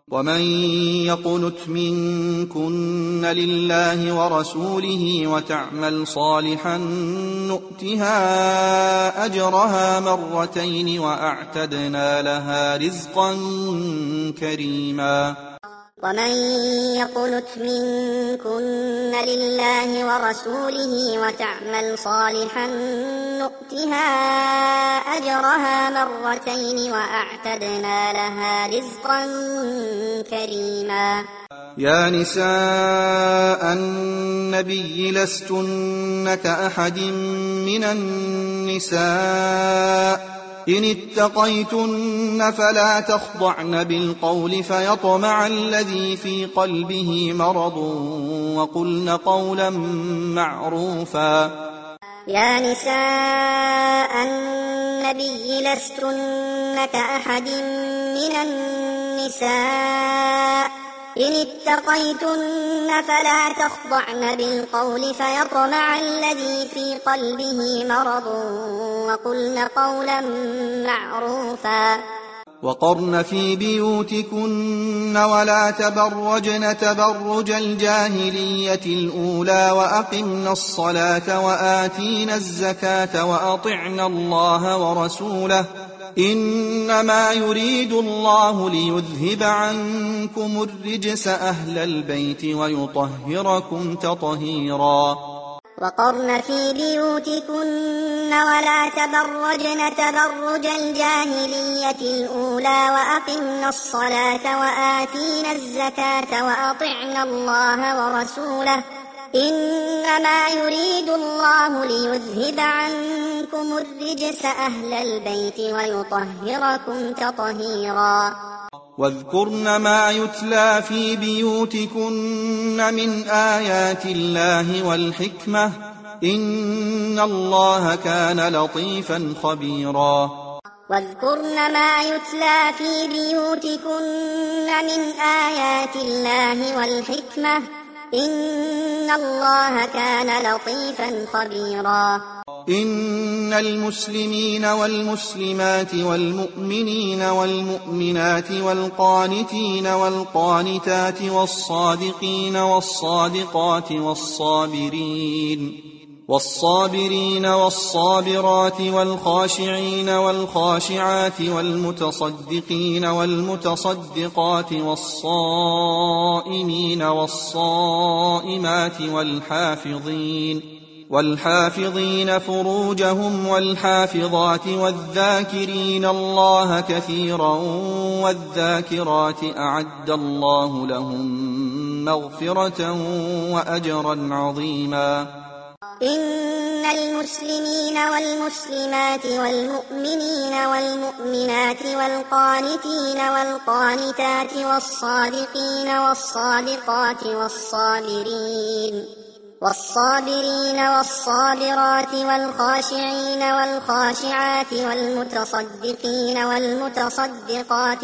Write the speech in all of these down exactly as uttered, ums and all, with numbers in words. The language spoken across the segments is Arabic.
ومن يقنت منكن لله ورسوله وتعمل صالحا نؤتها أجرها مرتين وأعتدنا لها رزقا كريما. ومن يقنت منكن لله ورسوله وتعمل صالحا نؤتها أجرها مرتين وأعتدنا لها رزقا كريما. يا نساء النبي لستن كأحد من النساء إن اتقيتن فلا تخضعن بالقول فيطمع الذي في قلبه مرض وقلن قولا معروفا. يا نساء النبي لستن كأحد من النساء إن اتقيتن فلا تخضعن بالقول فيطمع الذي في قلبه مرض وقلن قولا معروفا. وقرن في بيوتكن ولا تبرجن تبرج الجاهلية الأولى وأقمن الصلاة وآتينا الزكاة وأطعن الله ورسوله إنما يريد الله ليذهب عنكم الرجس أهل البيت ويطهركم تطهيرا. وقرن في بيوتكن ولا تبرجن تبرج الجاهلية الأولى وأقمن الصلاة وآتينا الزكاة وأطعن الله ورسوله إنما يريد الله ليذهب عنكم الرجس أهل البيت ويطهركم تطهيرا. واذكرن ما يتلى في بيوتكن من آيات الله والحكمة إن الله كان لطيفا خبيرا. واذكرن ما يتلى في بيوتكن من آيات الله والحكمة إن الله كان لطيفا خبيرا. إن المسلمين والمسلمات والمؤمنين والمؤمنات والقانتين والقانتات والصادقين والصادقات والصابرين والصابرين والصابرات والخاشعين والخاشعات والمتصدقين والمتصدقات والصائمين والصائمات والحافظين والحافظين فروجهم والحافظات والذاكرين الله كثيرا والذاكرات أعد الله لهم مغفرة وأجرا عظيما. إن المسلمين والمسلمات والمؤمنين والمؤمنات والقانتين والقانتات والصادقين والصادقات والصابرين والصابرين والصابرات والخاشعين والخاشعات والمتصدقين والمتصدقات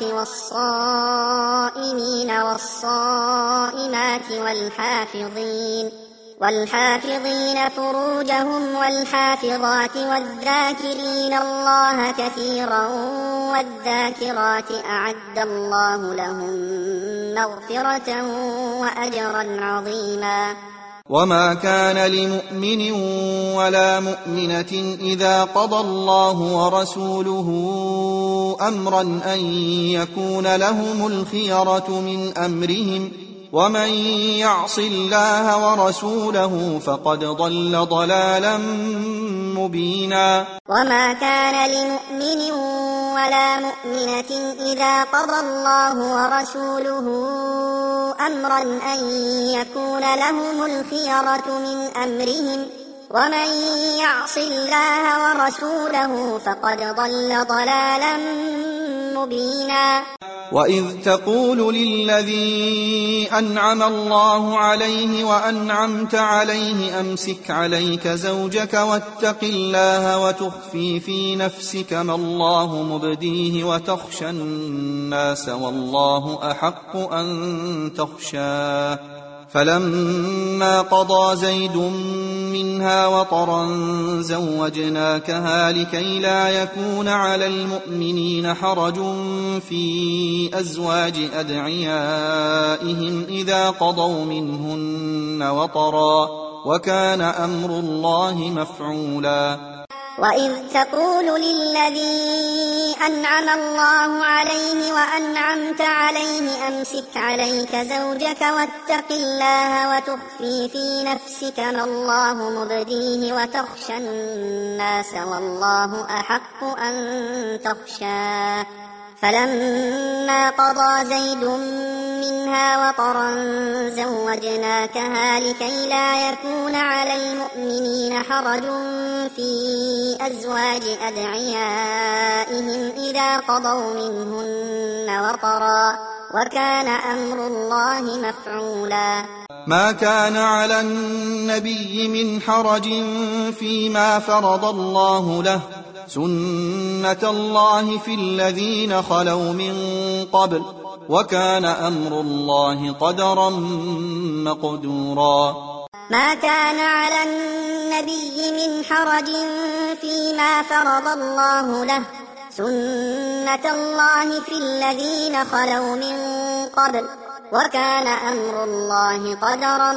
والصائمين والصائمات والحافظين والحافظين فروجهم والحافظات والذاكرين الله كثيرا والذاكرات أعد الله لهم مغفرة وأجرا عظيما. وما كان لمؤمن ولا مؤمنة إذا قضى الله ورسوله أمرا أن يكون لهم الخيرة من أمرهم ومن يعص الله ورسوله فقد ضل ضلالا مبينا. وما كان لمؤمن ولا مؤمنة إذا قضى الله ورسوله أمرا أن يكون لهم الخيرة من أمرهم ومن يعص الله ورسوله فقد ضل ضلالا مبينا. وإذ تقول للذي أنعم الله عليه وأنعمت عليه أمسك عليك زوجك واتق الله وتخفي في نفسك ما الله مبديه وتخشى الناس والله أحق أن تخشاه فلما قضى زيد منها وطرا زوجناكها لكي لا يكون على المؤمنين حرج في أزواج أدعيائهم إذا قضوا منهن وطرا وكان أمر الله مفعولا. وإذ تقول للذي أنعم الله عليه وأنعمت عليه أمسك عليك زوجك واتق الله وتخفي في نفسك ما الله مبديه وتخشى الناس والله أحق أن تخشاه فلما قضى زيد منها وطرا زوجناكها لكي لا يكون على المؤمنين حرج في أزواج أدعيائهم إذا قضوا منهن وطرا وكان أمر الله مفعولا. ما كان على النبي من حرج فيما فرض الله له سنة الله في الذين خلوا من قبل وكان أمر الله قدرا مقدورا. ما كان على النبي من حرج فيما فرض الله له سنة الله في الذين خلوا من قبل وكان أمر الله قدرا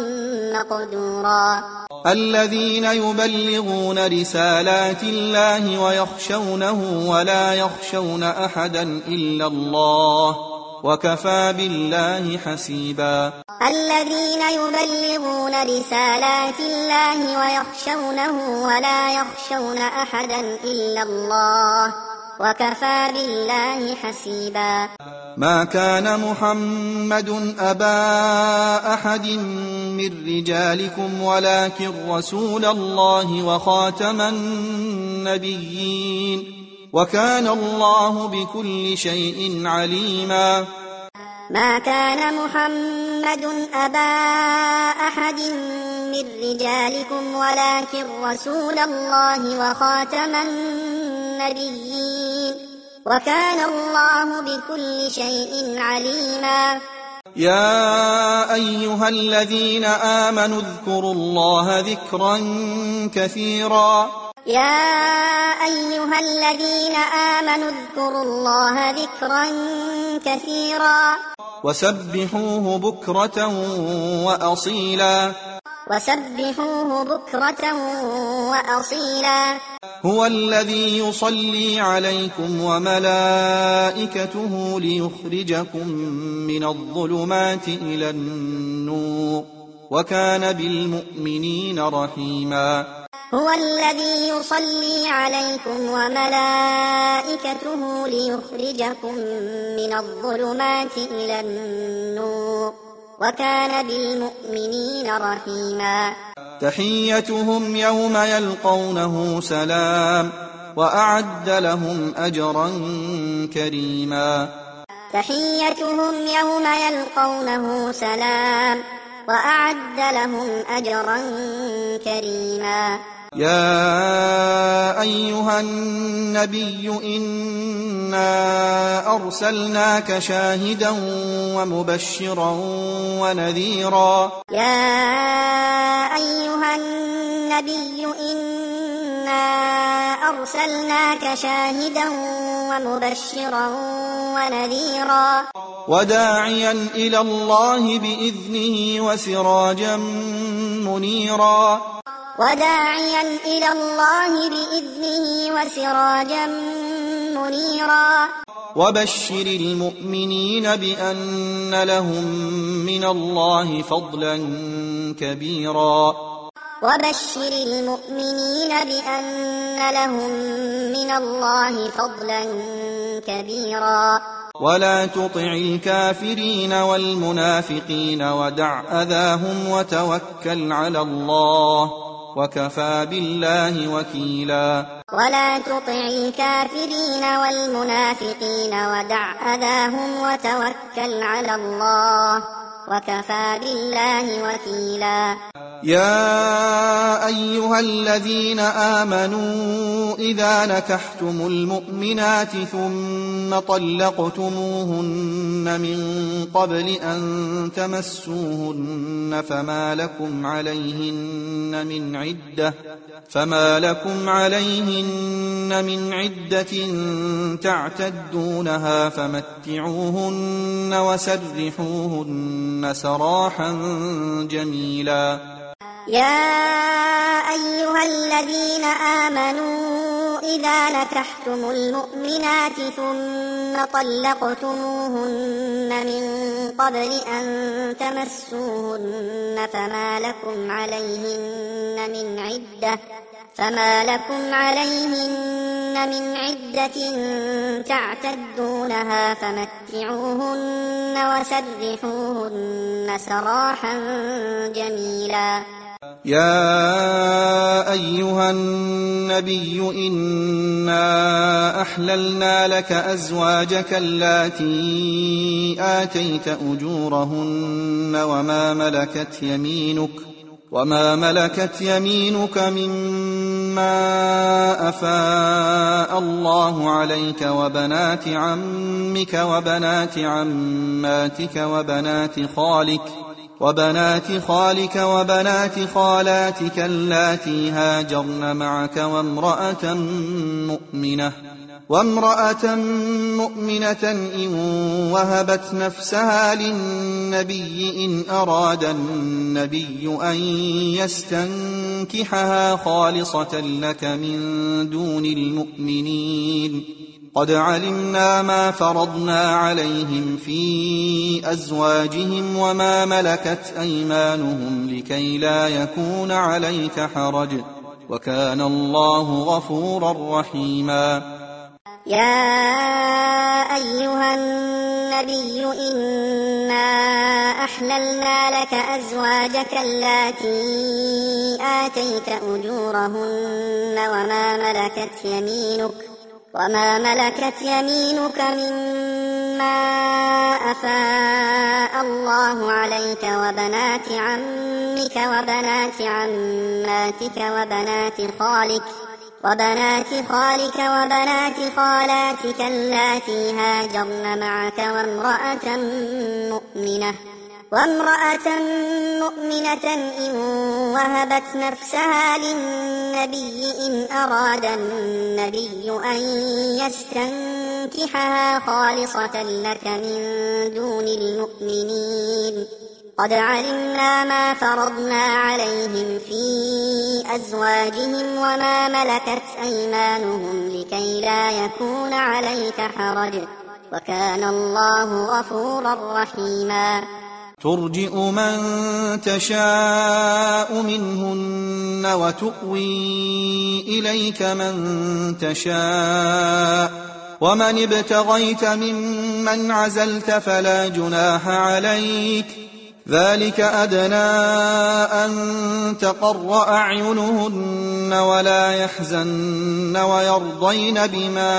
مقدورا. الذين يبلغون رسالات الله ويخشونه ولا يخشون أحدا إلا الله وكفى بالله حسيبا. الذين يبلغون رسالات الله ويخشونه ولا يخشون أحدا إلا الله وكفى بالله حسيبا. ما كان محمد أبا أحد من رجالكم ولكن رسول الله وخاتم النبيين وكان الله بكل شيء عليما. ما كان محمد أبا أحد من رجالكم ولكن رسول الله وخاتم النبيين وكان الله بكل شيء عليما. يا أيها الذين آمنوا اذكروا الله ذكرا كثيرا. يا أيها الذين آمنوا اذكروا الله ذكرا كثيرا وسبحوه بكرة وأصيلا. وسبحوه بكرة وأصيلا. هو الذي يصلي عليكم وملائكته ليخرجكم من الظلمات إلى النور وكان بالمؤمنين رحيما. هو الذي يصلي عليكم وملائكته ليخرجكم من الظلمات إلى النور وكان بالمؤمنين رحيما. تحيتهم يوم يلقونه سلام وأعد لهم أجرا كريما. تحيتهم يوم يلقونه سلام وأعد لهم أجرا كريما. يا أيها النبي إنا أرسلناك شاهدا ومبشرا ونذيرا. يا أيها النبي إنا أرسلناك شاهدا ومبشرا ونذيرا وداعيا إلى الله بإذنه وسراجا منيرا. وداعيا إلى الله بإذنه وسراجا منيرا. وبشر المؤمنين بأن لهم من الله فضلا كبيرا. وبشر المؤمنين بأن لهم من الله فضلا كبيرا. ولا تطع الكافرين والمنافقين ودع أذاهم وتوكل على الله وكفى بالله وكيلا. ولا تطع الكافرين والمنافقين ودع أذاهم وتوكل على الله وكفى بالله وكيلا. يا أيها الذين آمنوا إذا نكحتم المؤمنات ثم طلقتموهن من قبل أن تمسوهن فما لكم عليهن من عدة فما لكم عليهن من عدة تعتدونها فمتعوهن وسرحوهن سراحا جميلا. يا أيها الذين آمنوا إذا نكحتم المؤمنات ثم طلقتموهن من قبل أن تمسوهن فما لكم عليهن من عدة فما لكم عليهن من عدة تعتدونها فمتعوهن وسرحوهن سراحا جميلا. يا أيها النبي إنا أحللنا لك أزواجك اللاتي آتيت أجورهن وما ملكت يمينك وما ملكت يمينك مما أفاء الله عليك وبنات عمك وبنات عماتك وبنات خالك وبنات خالك وبنات خالاتك اللاتي هاجرن معك وامرأة مؤمنة وامرأة مؤمنة إن وهبت نفسها للنبي إن أراد النبي أن يستنكحها خالصة لك من دون المؤمنين قد علمنا ما فرضنا عليهم في أزواجهم وما ملكت أيمانهم لكي لا يكون عليك حرج وكان الله غفورا رحيما. يا أيها النبي إنا أحللنا لك أزواجك اللاتي آتيت أجورهن وما ملكت يمينك وما ملكت يمينك مما أفاء الله عليك وبنات عمك وبنات عماتك وبنات خالك وبنات خالك وبنات خالاتك اللاتي هاجرن معك وامرأة مؤمنة وامرأة مؤمنة إن وهبت نفسها للنبي إن أراد النبي أن يستنكحها خالصة لك من دون المؤمنين قد علمنا ما فرضنا عليهم في أزواجهم وما ملكت أيمانهم لكي لا يكون عليك حرج وكان الله غفورا رحيما. ترجئ من تشاء منهن وتؤوي إليك من تشاء ومن ابتغيت ممن عزلت فلا جناح عليك ذلك أدنى أن تقر أعينهن ولا يحزن ويرضين بما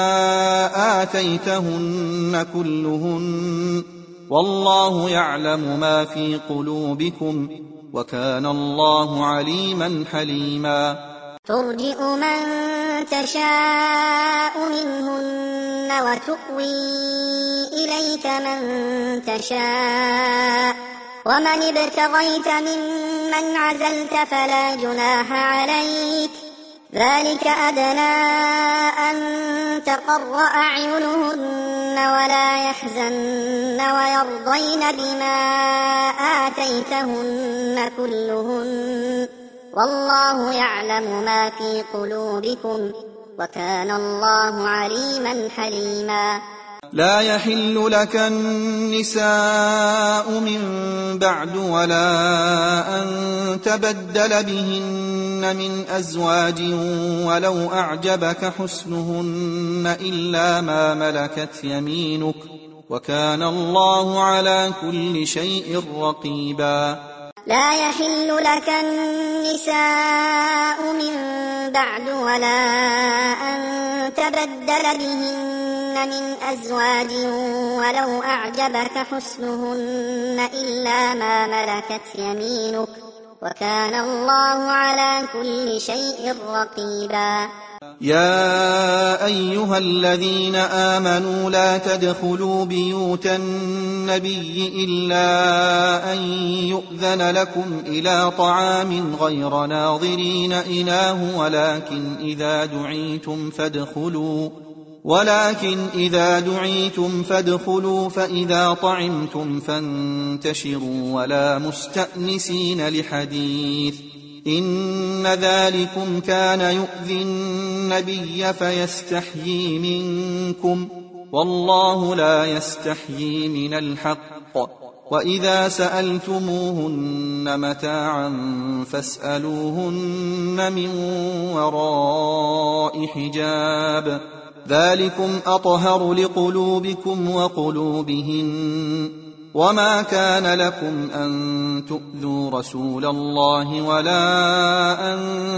آتيتهن كلهن والله يعلم ما في قلوبكم وكان الله عليما حليما. ترجئ من تشاء منهن وتؤوي إليك من تشاء ومن ابتغيت ممن عزلت فلا جناح عليك ذلك أدنى أن تقر أعينهن ولا يحزن ويرضين بما آتيتهن كلهن والله يعلم ما في قلوبكم وكان الله عليما حليما. لا يحل لك النساء من بعد ولا أن تبدل بهن من أزواج ولو أعجبك حسنهن إلا ما ملكت يمينك وكان الله على كل شيء رقيبا. لا يحل لك النساء من بعد ولا أن تبدل بهن من أزواج ولو أعجبك حسنهن إلا ما ملكت يمينك وكان الله على كل شيء رقيبا. يا أيها الذين آمنوا لا تدخلوا بيوت النبي إلا أن يؤذن لكم إلى طعام غير ناظرين إناه ولكن إذا دعيتم فادخلوا ولكن إذا دعيتم فادخلوا فإذا طعمتم فانتشروا ولا مستأنسين لحديث إن ذلكم كان يؤذي النبي فيستحيي منكم والله لا يستحيي من الحق وإذا سألتموهن متاعا فاسألوهن من وراء حجاب ذلكم أطهر لقلوبكم وقلوبهن وما كان لكم أن تؤذوا رسول الله ولا أن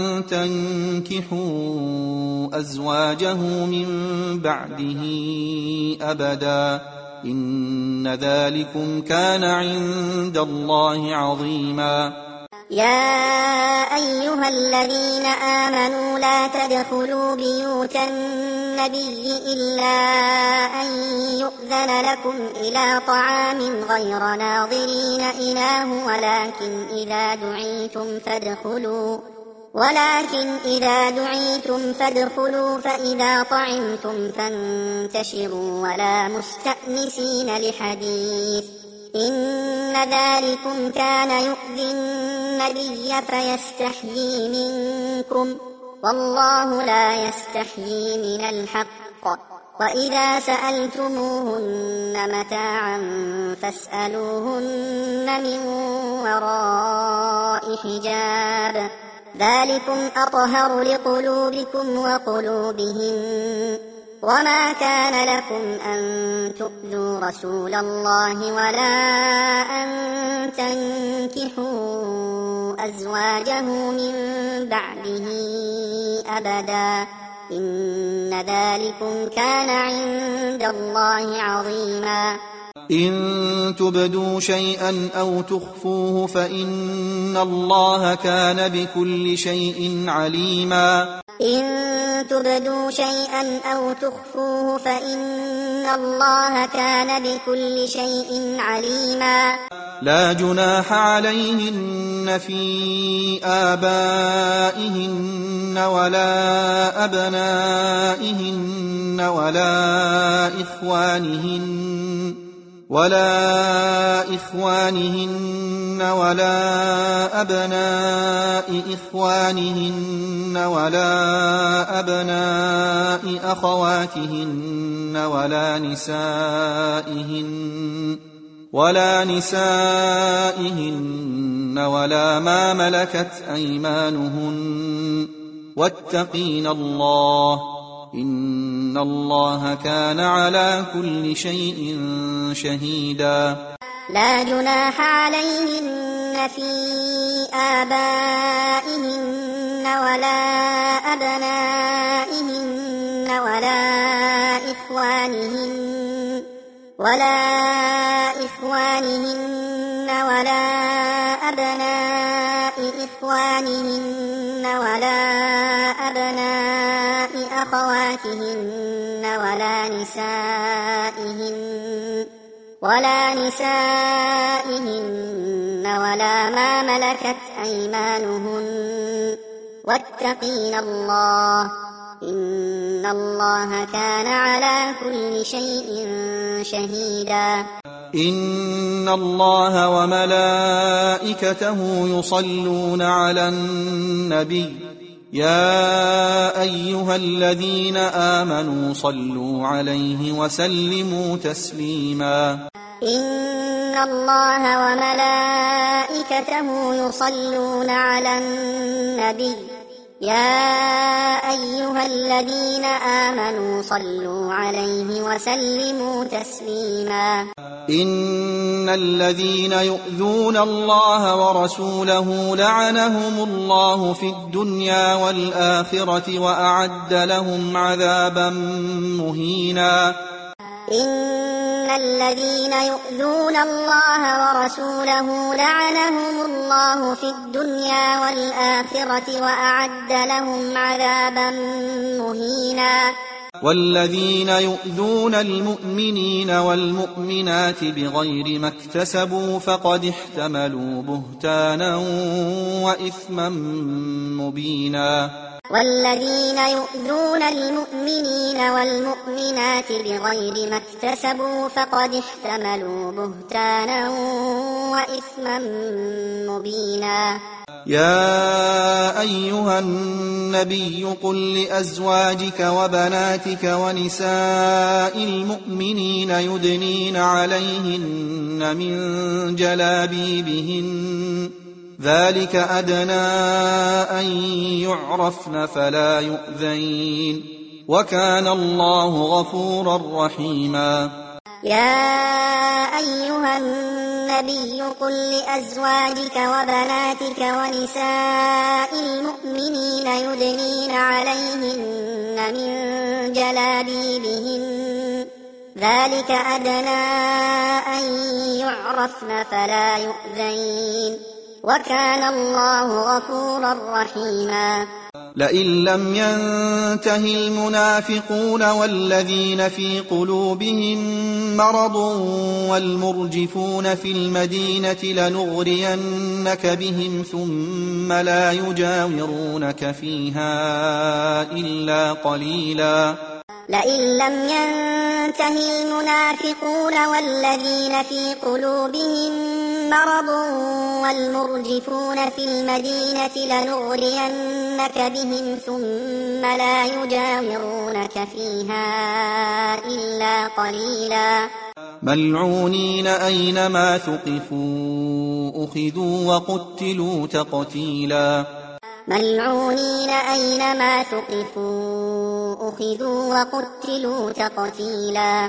تنكحوا أزواجه من بعده أبدا إن ذلكم كان عند الله عظيما. يا أيها الذين آمنوا لا تدخلوا بيوت النبي إلا أن يؤذن لكم إلى طعام غير ناظرين إناه ولكن إذا دعيتم فادخلوا ولكن إذا دعيتم فادخلوا فإذا طعمتم فانتشروا ولا مستأنسين لحديث إن ذلكم كان يؤذي النبي فيستحيي منكم والله لا يستحيي من الحق وإذا سألتموهن متاعا فاسألوهن من وراء حجاب ذلكم أطهر لقلوبكم وقلوبهن وما كان لكم أن تؤذوا رسول الله ولا أن تنكحوا أزواجه من بعده أبدا إن ذلكم كان عند الله عظيما. إن تبدوا شيئا أو تخفوه فإن الله كان بكل شيء عليما. إن تبدوا شيئا أو تخفوه فإن الله كان بكل شيء عليما. لا جناح عليهن في آبائهن ولا أبنائهن ولا إخوانهن ولا إخوانهن ولا أبناء إخوانهن ولا أبناء أخواتهن ولا نسائهن ولا نسائهن ولا ما ملكت أيمانهن واتقين الله إن الله كان على كل شيء شهيدا. لا جناح عليهن في آبائهن ولا أبنائهن ولا إخوانهن ولا إخوانهن ولا أبناء إخوانهن ولا أبناء أخواتهن ولا نسائهن ولا نسائهن ولا ما ملكت أيمانهن واتقين الله إن الله كان على كل شيء شهيدا. إن الله وملائكته يصلون على النبي يا أيها الذين آمنوا صلوا عليه وسلموا تسليما. إن الله وملائكته يصلون على النبي يا أيها الذين آمنوا صلوا عليه وسلموا تسليما. إن الذين يؤذون الله ورسوله لعنهم الله في الدنيا والآخرة وأعد لهم عذابا مهينا. إن الذين يؤذون الله ورسوله لعنهم الله في الدنيا والآخرة وأعد لهم عذابا مهينا والذين يؤذون المؤمنين والمؤمنات بغير ما اكتسبوا فقد احتملوا بهتانا وإثما مبينا والذين يؤذون المؤمنين والمؤمنات بغير ما اكتسبوا فقد احتملوا بهتانا وإثما مبينا يا أيها النبي قل لأزواجك وبناتك ونساء المؤمنين يدنين عليهن من جلابيبهن ذلك أدنى أن يعرفن فلا يؤذين وكان الله غفورا رحيما يا أيها النبي قل لأزواجك وبناتك ونساء المؤمنين يدنين عليهن من جلابيبهن ذلك أدنى أن يعرفن فلا يؤذين وكان الله غفورا رحيما لئن لم ينته المنافقون والذين في قلوبهم مرض والمرجفون في المدينة لنغرينك بهم ثم لا يجاورونك فيها إلا قليلا لئن لم ينته المنافقون والذين في قلوبهم مرض والمرجفون في المدينة لنغرينك بهم ثم لا يجاورونك فيها إلا قليلا ملعونين أينما ثقفوا أخذوا وقتلوا تقتيلا ملعونين أينما ثقفوا أخذوا وقتلوا تقتيلا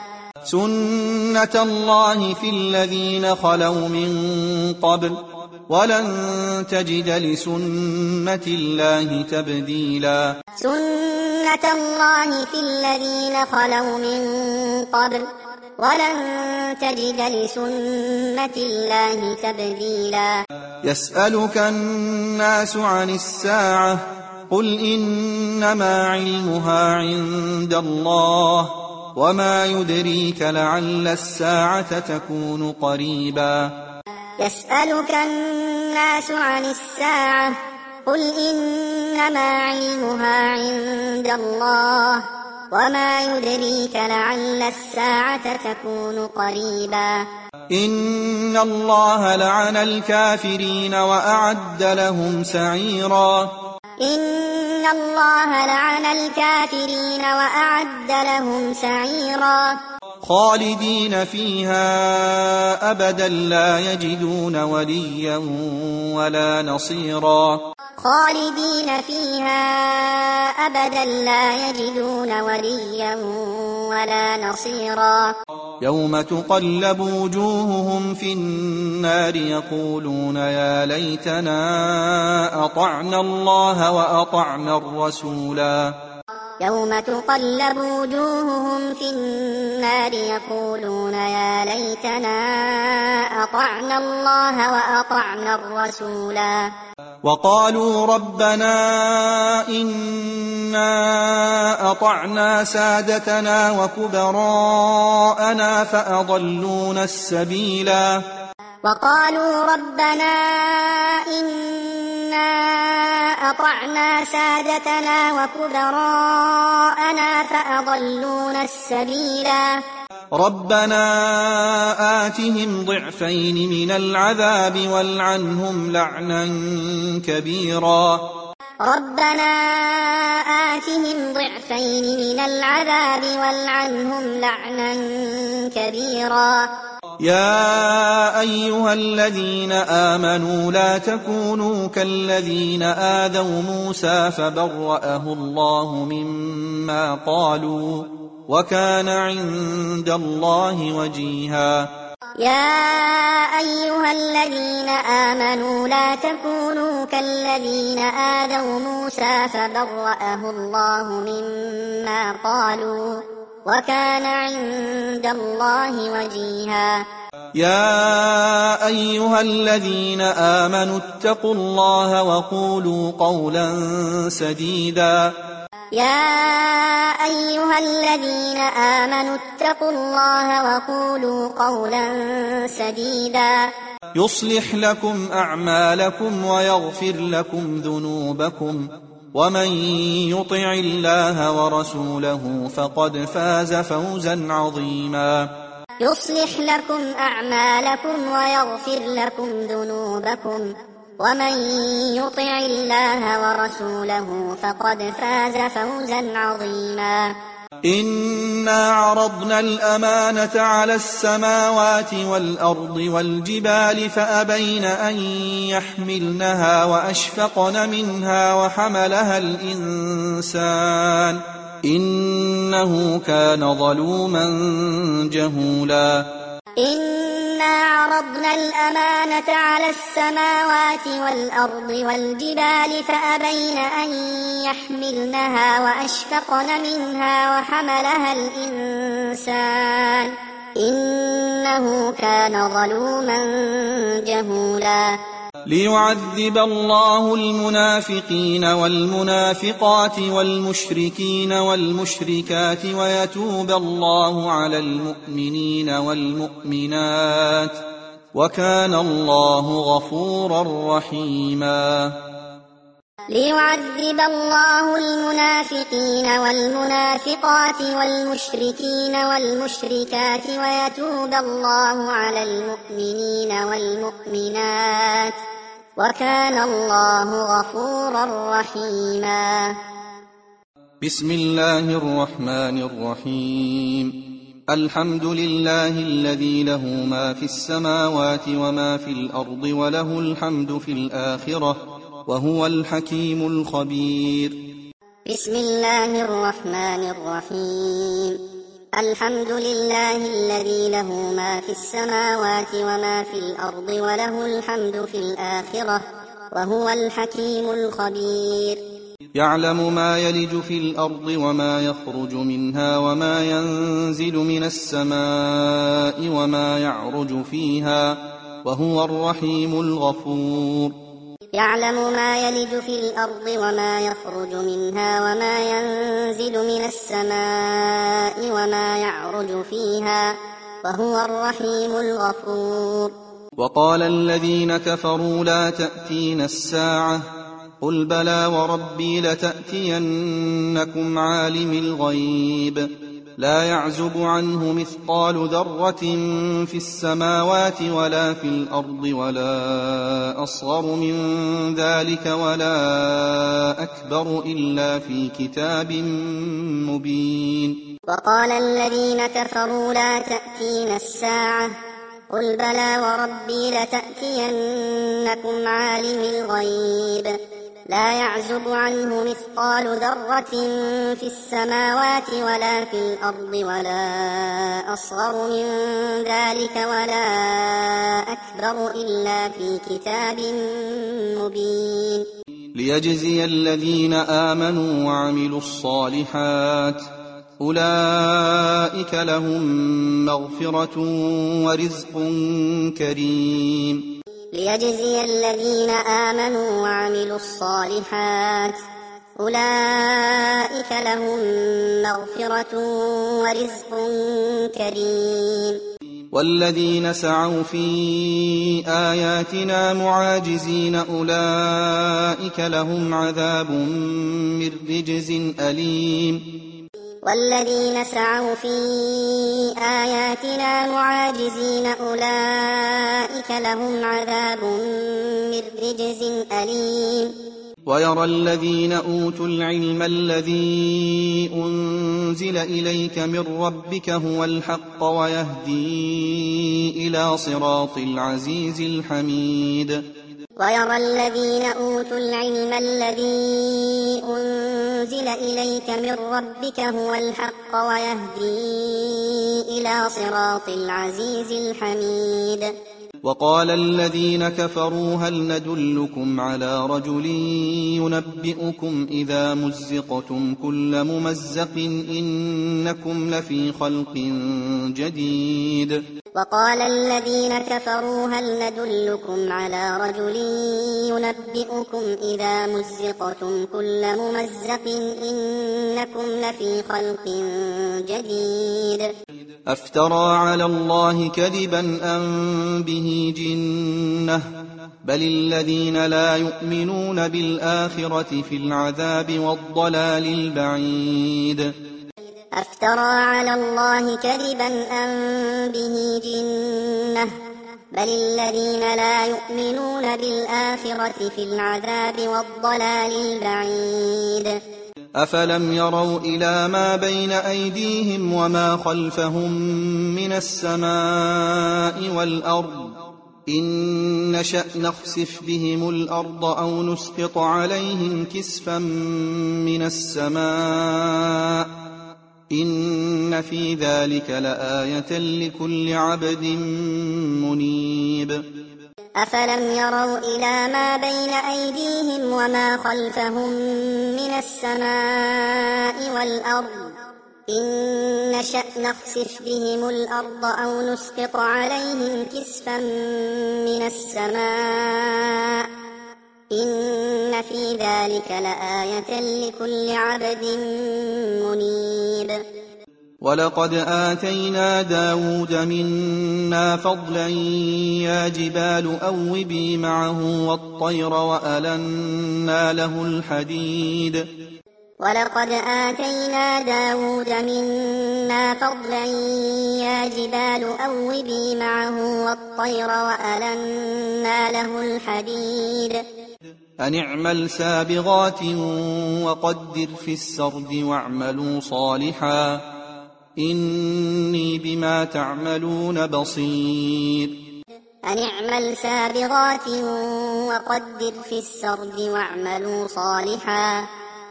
سنة الله في الذين خلوا من قبل ولن تجد لسنة الله تبديلا سنة الله في الذين خلوا من قبل ولن تجد لسنة الله تبديلا يسألك الناس عن الساعة قل إنما علمها عند الله وما يدريك لعل الساعة تكون قريبا يسألك الناس عن الساعة قل إنما علمها عند الله وما يدريك لعل الساعة تكون قريبا إن الله لعن الكافرين وأعد لهم سعيرا إن الله لعن الكافرين وأعد لهم سعيرا خالدين فيها أبدا لا يجدون وليا ولا نصيرا خالدين فيها أبدا لا يجدون وليا ولا نصيرا يوم تقلب وجوههم في النار يقولون يا ليتنا أطعنا الله وأطعنا الرسولا يوم تقلب وجوههم في النار يقولون يا ليتنا أطعنا الله وأطعنا الرسولا وقالوا ربنا إنا أطعنا سادتنا وكبراءنا فأضلونا السبيلا وقالوا ربنا إنا أطعنا سادتنا وكبراءنا فأضلونا السبيلا ربنا آتهم ضعفين من العذاب والعنهم لعنا كبيرا ربنا آتهم ضعفين من العذاب والعنهم لعنا كبيرا يا أيها الذين آمنوا لا تكونوا كالذين آذوا موسى فبرأه الله مما قالوا وكان عند الله وجيها يا أيها الذين آمنوا لا تكونوا كالذين آذوا موسى فبرأه الله مما قالوا وكان عند الله وجيها. يا أيها الذين آمنوا اتقوا الله وقولوا قولا سديدا. يا أيها الذين آمنوا اتقوا الله وقولوا قولا سديدا. يصلح لكم أعمالكم ويغفر لكم ذنوبكم ومن يطع الله ورسوله فقد فاز فوزا عظيما. يصلح لكم أعمالكم ويغفر لكم ذنوبكم ومن يطع الله ورسوله فقد فاز فوزا عظيما. إنا عرضنا الأمانة على السماوات والأرض والجبال فأبين أن يحملنها وأشفقن منها وحملها الإنسان إنه كان ظلوما جهولا. إنا عرضنا الأمانة على السماوات والأرض والجبال فأبين أن يحملنها وأشفقن منها وحملها الإنسان إنه كان ظلوما جهولا. ليعذب الله المنافقين والمنافقات والمشركين والمشركات ويتوب الله على المؤمنين والمؤمنات وكان الله غفورا رحيما. ليعذب الله المنافقين والمنافقات والمشركين والمشركات ويتوب الله على المؤمنين والمؤمنات وكان الله غفورا رحيما. بسم الله الرحمن الرحيم. الحمد لله الذي له ما في السماوات وما في الأرض وله الحمد في الآخرة وهو الحكيم الخبير. بسم الله الرحمن الرحيم. الحمد لله الذي له ما في السماوات وما في الأرض وله الحمد في الآخرة وهو الحكيم الخبير. يعلم ما يلج في الأرض وما يخرج منها وما ينزل من السماء وما يعرج فيها وهو الرحيم الغفور. يعلم ما يلج في الأرض وما يخرج منها وما ينزل من السماء وما يعرج فيها وهو الرحيم الغفور. وقال الذين كفروا لا تأتينا الساعة قل بلى وربي لتأتينكم عالم الغيب لا يعزب عنه مثقال ذرة في السماوات ولا في الأرض ولا أصغر من ذلك ولا أكبر إلا في كتاب مبين. وقال الذين كفروا لا تأتينا الساعة قل بلى وربي لتأتينكم عالم الغيب لا يعزب عنه مثقال ذرة في السماوات ولا في الأرض ولا أصغر من ذلك ولا أكبر إلا في كتاب مبين. ليجزي الذين آمنوا وعملوا الصالحات أولئك لهم مغفرة ورزق كريم. ليجزي الذين آمنوا وعملوا الصالحات أولئك لهم مغفرة ورزق كريم. والذين سعوا في آياتنا معاجزين أولئك لهم عذاب من رجز أليم. والذين سعوا في آياتنا معاجزين أولئك لهم عذاب من رجز أليم. ويرى الذين أوتوا العلم الذي أنزل إليك من ربك هو الحق ويهدي إلى صراط العزيز الحميد. ويرى الذين أوتوا العلم الذي أنزل إليك من ربك هو الحق ويهدي إلى صراط العزيز الحميد. وقال الذين كفروا هل ندلكم على رجل ينبئكم إذا مزقتم كل ممزق إنكم لفي خلق جديد. وقال الذين كفروا هل ندلكم على رجل ينبئكم إذا مزقتم كل ممزق إنكم لفي خلق جديد. أفترى على الله كذبا أم به جنة بل الذين لا يؤمنون بالآخرة في العذاب والضلال البعيد. أفترى على الله كذبا أم به جنة بل الذين لا يؤمنون بالآخرة في العذاب والضلال البعيد. أفلم يروا إلى ما بين أيديهم وما خلفهم من السماء والأرض إن نشأ نخسف بهم الأرض أو نسقط عليهم كسفا من السماء إن في ذلك لآية لكل عبد منيب. أفلم يروا إلى ما بين أيديهم وما خلفهم من السماء والأرض إن نشأ نخسف بهم الأرض أو نسقط عليهم كسفا من السماء إن في ذلك لآية لكل عبد منيب. ولقد آتينا داود منا فضلا يا جبال أوبي معه والطير وألنا له الحديد. ولقد آتينا داود منا فضلا يا جبال أوبي معه والطير وألنا له الحديد. أن اعمل سابغات وقدر في السرد واعملوا صالحا إني بما تعملون بصير. أن اعمل سابغات وقدر في السرد واعملوا صالحا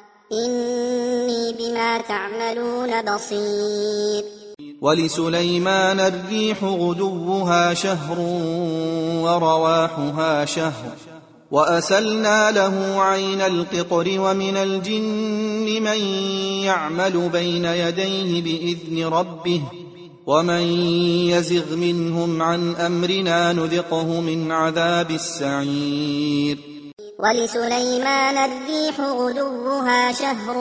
إني بما تعملون بصير. ولسليمان الريح غدوها شهر ورواحها شهر وأسلنا له عين القطر ومن الجن من يعمل بين يديه بإذن ربه ومن يزغ منهم عن أمرنا نذقه من عذاب السعير. ولسليمان الريح غدوها شهر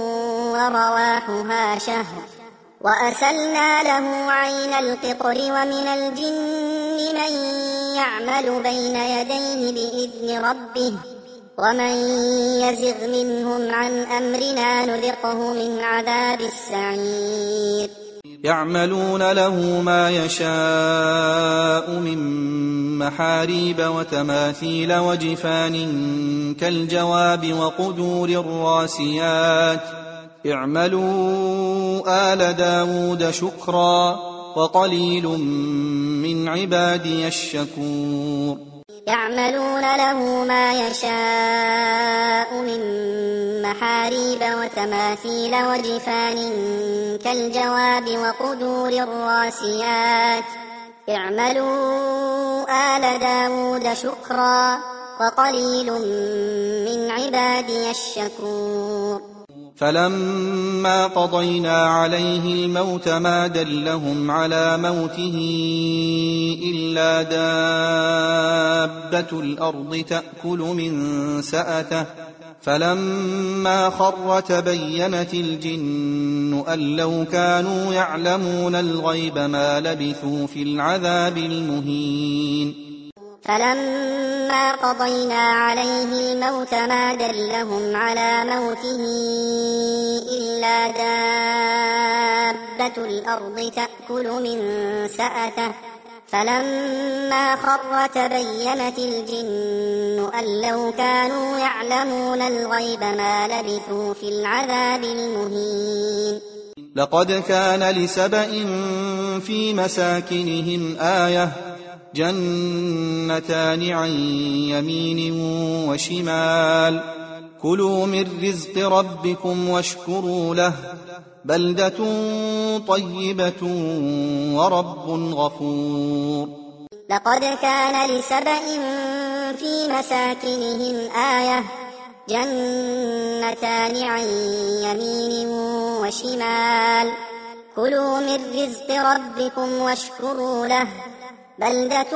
ورواحها شهر وأسلنا له عين القطر ومن الجن من يعمل بين يديه بإذن ربه ومن يزغ منهم عن أمرنا نذقه من عذاب السعير. يعملون له ما يشاء من محاريب وتماثيل وجفان كالجواب وقدور الراسيات اعملوا آل داود شكرا وقليل من عبادي الشكور. يعملون له ما يشاء من محاريب وتماثيل وجفان كالجواب وقدور الراسيات اعملوا آل داود شكرا وقليل من عبادي الشكور. فلما قضينا عليه الموت ما دلهم على موته إلا دابة الأرض تأكل من سأته فلما خر تبينت الجن أن لو كانوا يعلمون الغيب ما لبثوا في العذاب المهين. فلما قضينا عليه الموت ما دلهم على موته إلا دابة الأرض تأكل من سأته فلما خر تبينت الجن أن لو كانوا يعلمون الغيب ما لبثوا في العذاب المهين. لقد كان لسبإ في مساكنهم آية جنتان عن يمين وشمال كلوا من رزق ربكم واشكروا له بلدة طيبة ورب غفور. لقد كان لسبإ في مساكنهم آية جنتان عن يمين وشمال كلوا من رزق ربكم واشكروا له بلدة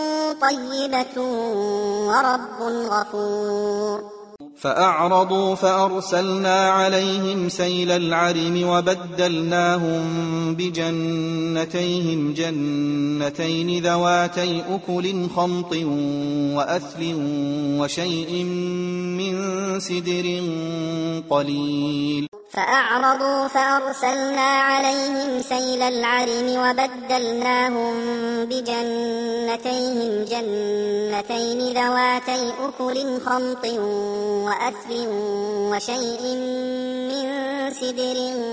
طيبة ورب غفور. فأعرضوا فأرسلنا عليهم سيل العرم وبدلناهم بجنتيهم جنتين ذواتي أكل خمط وأثل وشيء من سدر قليل. فأعرضوا فأرسلنا عليهم سيل العرم وبدلناهم بجنتيهم جنتين ذواتي أكل خمط وأثل وشيء من سدر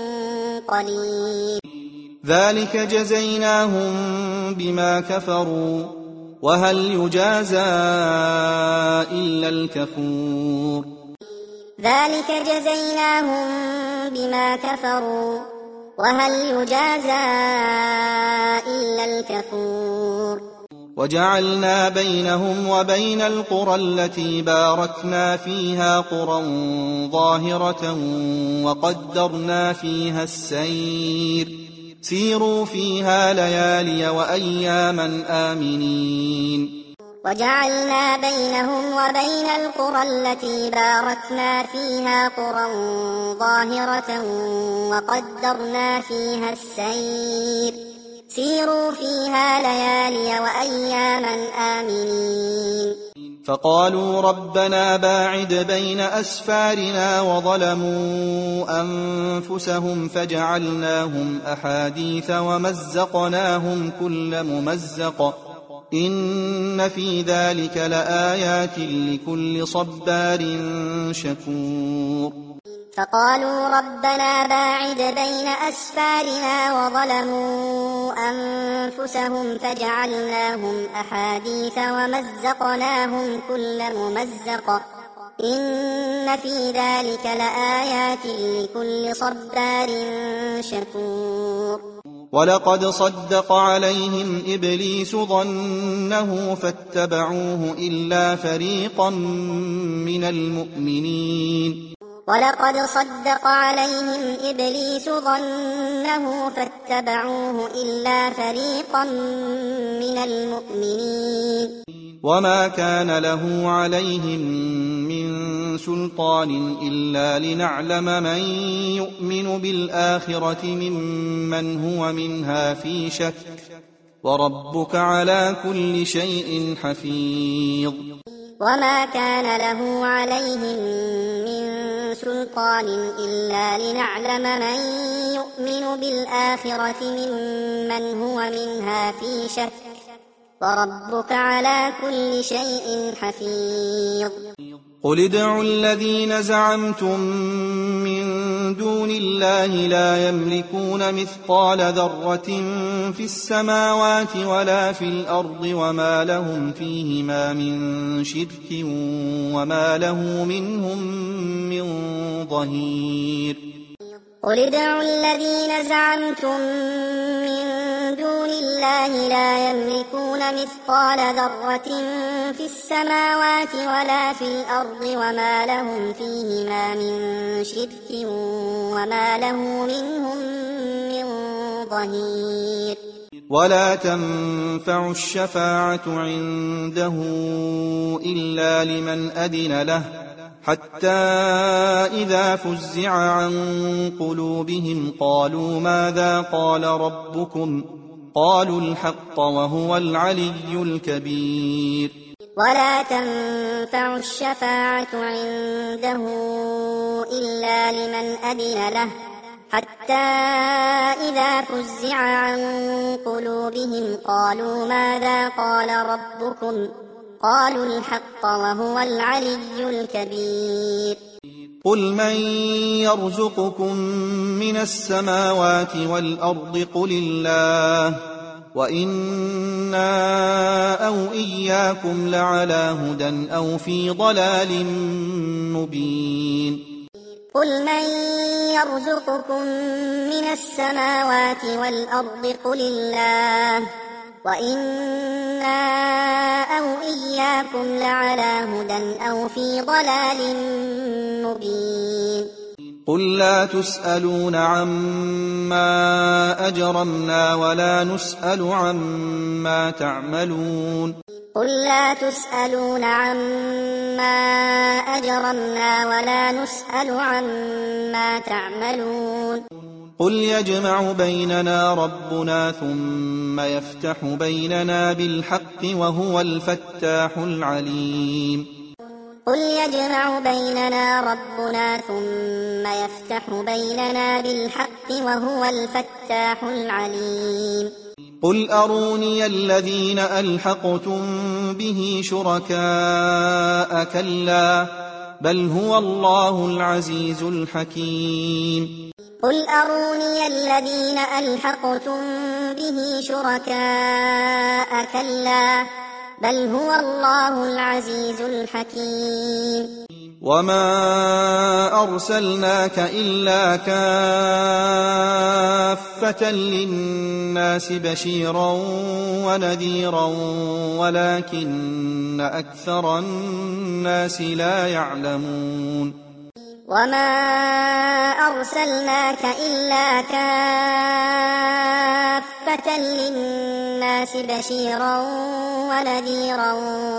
قليل. ذلك جزيناهم بما كفروا وهل يجازى إلا الكفور. ذلك جزيناهم بما كفروا وهل يجازى إلا الكفور. وجعلنا بينهم وبين القرى التي باركنا فيها قرى ظاهرة وقدرنا فيها السير سيروا فيها ليالي وأياما آمنين. وجعلنا بينهم وبين القرى التي باركنا فيها قرى ظاهرة وقدرنا فيها السير سيروا فيها ليالي وأياما آمنين. فقالوا ربنا باعد بين أسفارنا وظلموا أنفسهم فجعلناهم أحاديث ومزقناهم كل ممزق إن في ذلك لآيات لكل صبار شكور. فقالوا ربنا باعد بين أسفارنا وظلموا أنفسهم فجعلناهم أحاديث ومزقناهم كل ممزق إن في ذلك لآيات لكل صبار شكور. ولقد صدق عليهم إبليس ظنه فاتبعوه إلا فريقا من المؤمنين. ولقد صدق عليهم إبليس ظنه فاتبعوه إلا فريقا من المؤمنين. وما كان له عليهم من سلطان إلا لنعلم من يؤمن بالآخرة ممن هو منها في شك وربك على كل شيء حفيظ. وما كان له عليهم من سلطان إلا لنعلم من يؤمن بالآخرة ممن هو منها في شك وربك على كل شيء حفيظ. قل ادعوا الذين زعمتم من دون الله لا يملكون مثقال ذرة في السماوات ولا في الأرض وما لهم فيهما من شرك وما له منهم من ظهير. قل ادعوا الذين زعمتم من دون الله لا يملكون مثقال ذرة في السماوات ولا في الأرض وما لهم فيهما من شرك وما له منهم من ظهير. ولا تنفع الشفاعة عنده إلا لمن أذن له حتى إذا فزع عن قلوبهم قالوا ماذا قال ربكم قالوا الحق وهو العلي الكبير. ولا تنفع الشفاعة عنده إلا لمن أذن له حتى إذا فزع عن قلوبهم قالوا ماذا قال ربكم قالوا الحق وهو العلي الكبير. قل من يرزقكم من السماوات والأرض قل الله وإنا أو إياكم لعلى هدى أو في ضلال مبين. قل من يرزقكم من السماوات والأرض قل الله وإنا أو إياكم لعلى هدى أو في ضلال مبين قل لا تسألون عما أجرمنا ولا نسأل عما تعملون قل لا تسألون عما أجرمنا ولا نسأل عما تعملون قل يجمع بيننا ربنا ثم يفتح بيننا بالحق وهو الفتاح العليم قل يجمع بيننا ربنا ثم يفتح بيننا بالحق وهو الفتاح العليم قل أروني الذين ألحقتم به شركاء كلا بل هو الله العزيز الحكيم قل أروني الذين ألحقتم به شركاء كلا بل هو الله العزيز الحكيم وما أرسلناك إلا كافة للناس بشيرا ونذيرا ولكن أكثر الناس لا يعلمون وما أرسلناك إلا كافة للناس بشيرا ونذيرا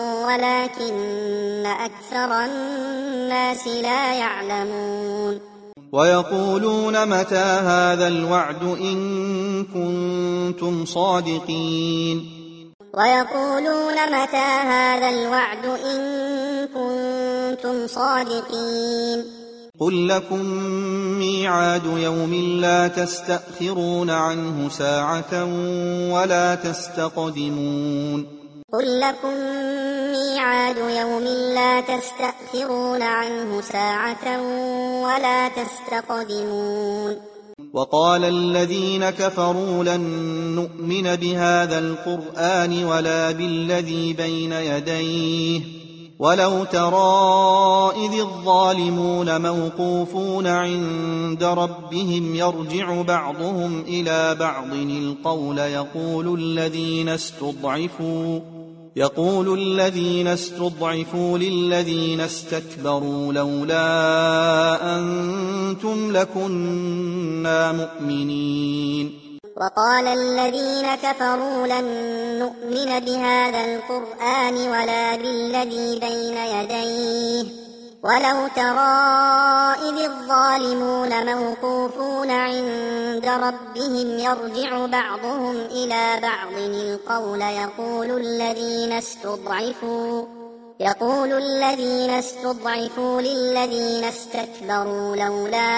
ولكن أكثر الناس لا يعلمون ويقولون متى هذا الوعد إن كنتم صادقين ويقولون متى هذا الوعد إن كنتم صادقين قل لكم ميعاد يوم لا تستأخرون عنه ساعة ولا تستقدمون قل لكم ميعاد يوم لا تستأخرون عنه ساعة ولا تستقدمون وقال الذين كفروا لن نؤمن بهذا القرآن ولا بالذي بين يديه ولو ترى إذ الظالمون موقوفون عند ربهم يرجع بعضهم إلى بعض القول يقول الذين استضعفوا يقول الذين استضعفوا للذين استكبروا لولا أنتم لكنا مؤمنين وقال الذين كفروا لن نؤمن بهذا القرآن ولا بالذي بين يديه ولو ترى إذ الظالمون موقوفون عند ربهم يرجع بعضهم إلى بعض القول يقول الذين استضعفوا يقول الذين استضعفوا للذين استكبروا لولا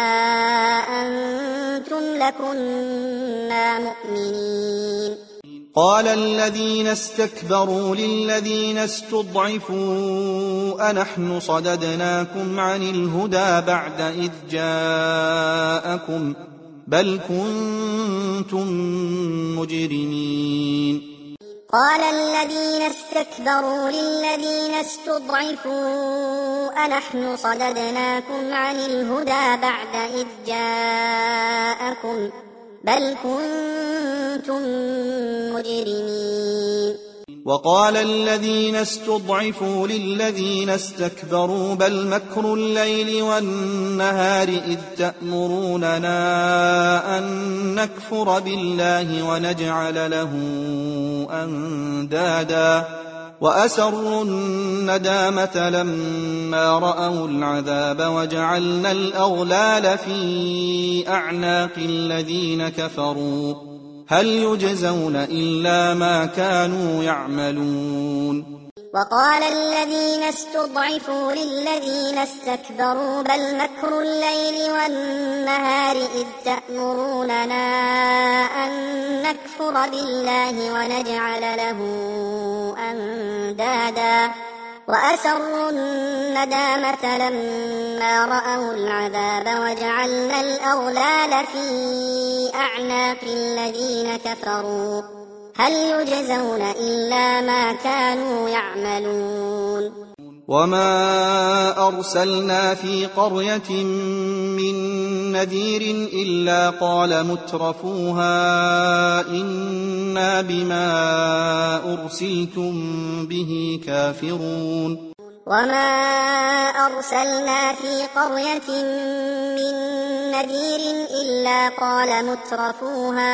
أنتم لكنا مؤمنين قال الذين استكبروا للذين استضعفوا أنحن صددناكم عن الهدى بعد إذ جاءكم بل كنتم مجرمين قال الذين استكبروا للذين استضعفوا أنحن صددناكم عن الهدى بعد إذ جاءكم بل كنتم مجرمين وقال الذين استضعفوا للذين استكبروا بل مكر الليل والنهار إذ تأمروننا أن نكفر بالله ونجعل له أندادا وأسروا الندامة لما رأوا العذاب وجعلنا الأغلال في أعناق الذين كفروا هل يجزون إلا ما كانوا يعملون وقال الذين استضعفوا للذين استكبروا بل مكر الليل والنهار إذ تأمروننا أن نكفر بالله ونجعل له أندادا وأسروا الندامة لما رأوا العذاب وجعلنا الأغلال في أعناق الذين كفروا هل يجزون إلا ما كانوا يعملون وما أرسلنا في قرية من نذير إلا قال مترفوها إنا بما أرسلتم به كافرون وما أرسلنا في قرية من نذير إلا قال مترفوها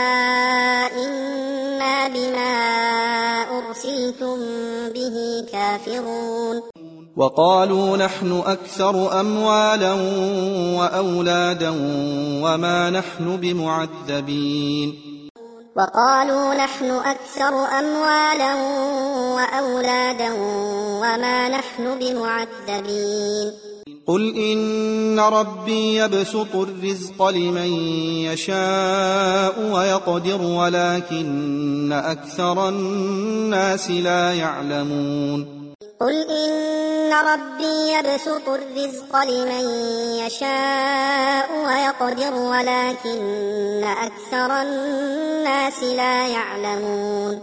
إنا بما أرسلتم به كافرون وقالوا نحن أكثر أموالا وأولادا وما نحن بمعذبين وقالوا نحن أكثر أموالا وأولادا وما نحن بمعذبين قل إن ربي يبسط الرزق لمن يشاء ويقدر ولكن أكثر الناس لا يعلمون قل إن ربي يبسط الرزق لمن يشاء ويقدر ولكن أكثر الناس لا يعلمون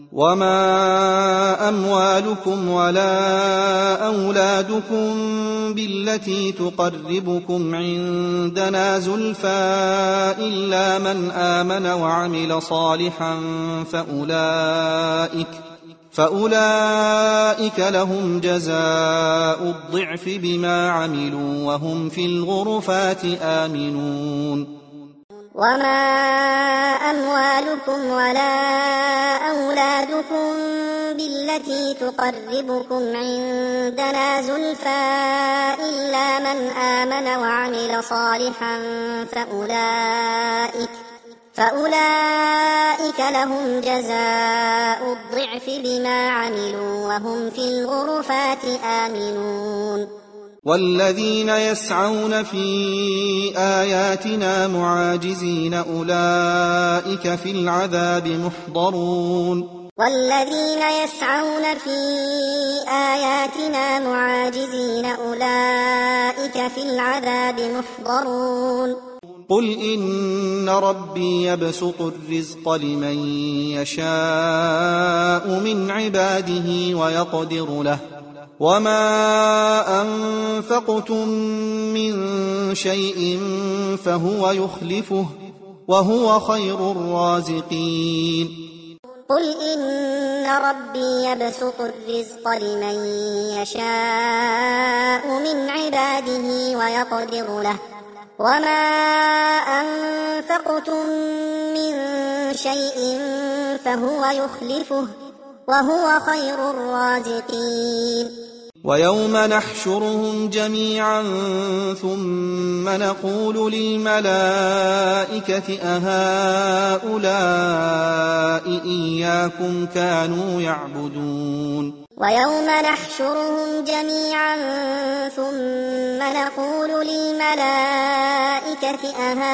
وما أموالكم ولا أولادكم بالتي تقربكم عندنا زلفى إلا من آمن وعمل صالحا فأولئك فأولئك لهم جزاء الضعف بما عملوا وهم في الغرفات آمنون وما أموالكم ولا أولادكم بالتي تقربكم عندنا زلفى إلا من آمن وعمل صالحا فأولئك فأولئك لهم جزاء الضعف بما عملوا وهم في الغرفات آمنون والذين يسعون في آياتنا معاجزين أولئك في العذاب محضرون والذين يسعون في آياتنا معاجزين أولئك في العذاب محضرون قل إن ربي يبسط الرزق لمن يشاء من عباده ويقدر له وما أنفقتم من شيء فهو يخلفه وهو خير الرازقين قل إن ربي يبسط الرزق لمن يشاء من عباده ويقدر له وما أنفقتم من شيء فهو يخلفه وهو خير الرازقين ويوم نحشرهم جميعا ثم نقول للملائكة أهؤلاء إياكم كانوا يعبدون ويوم نحشرهم جميعا ثم نقول للملائكة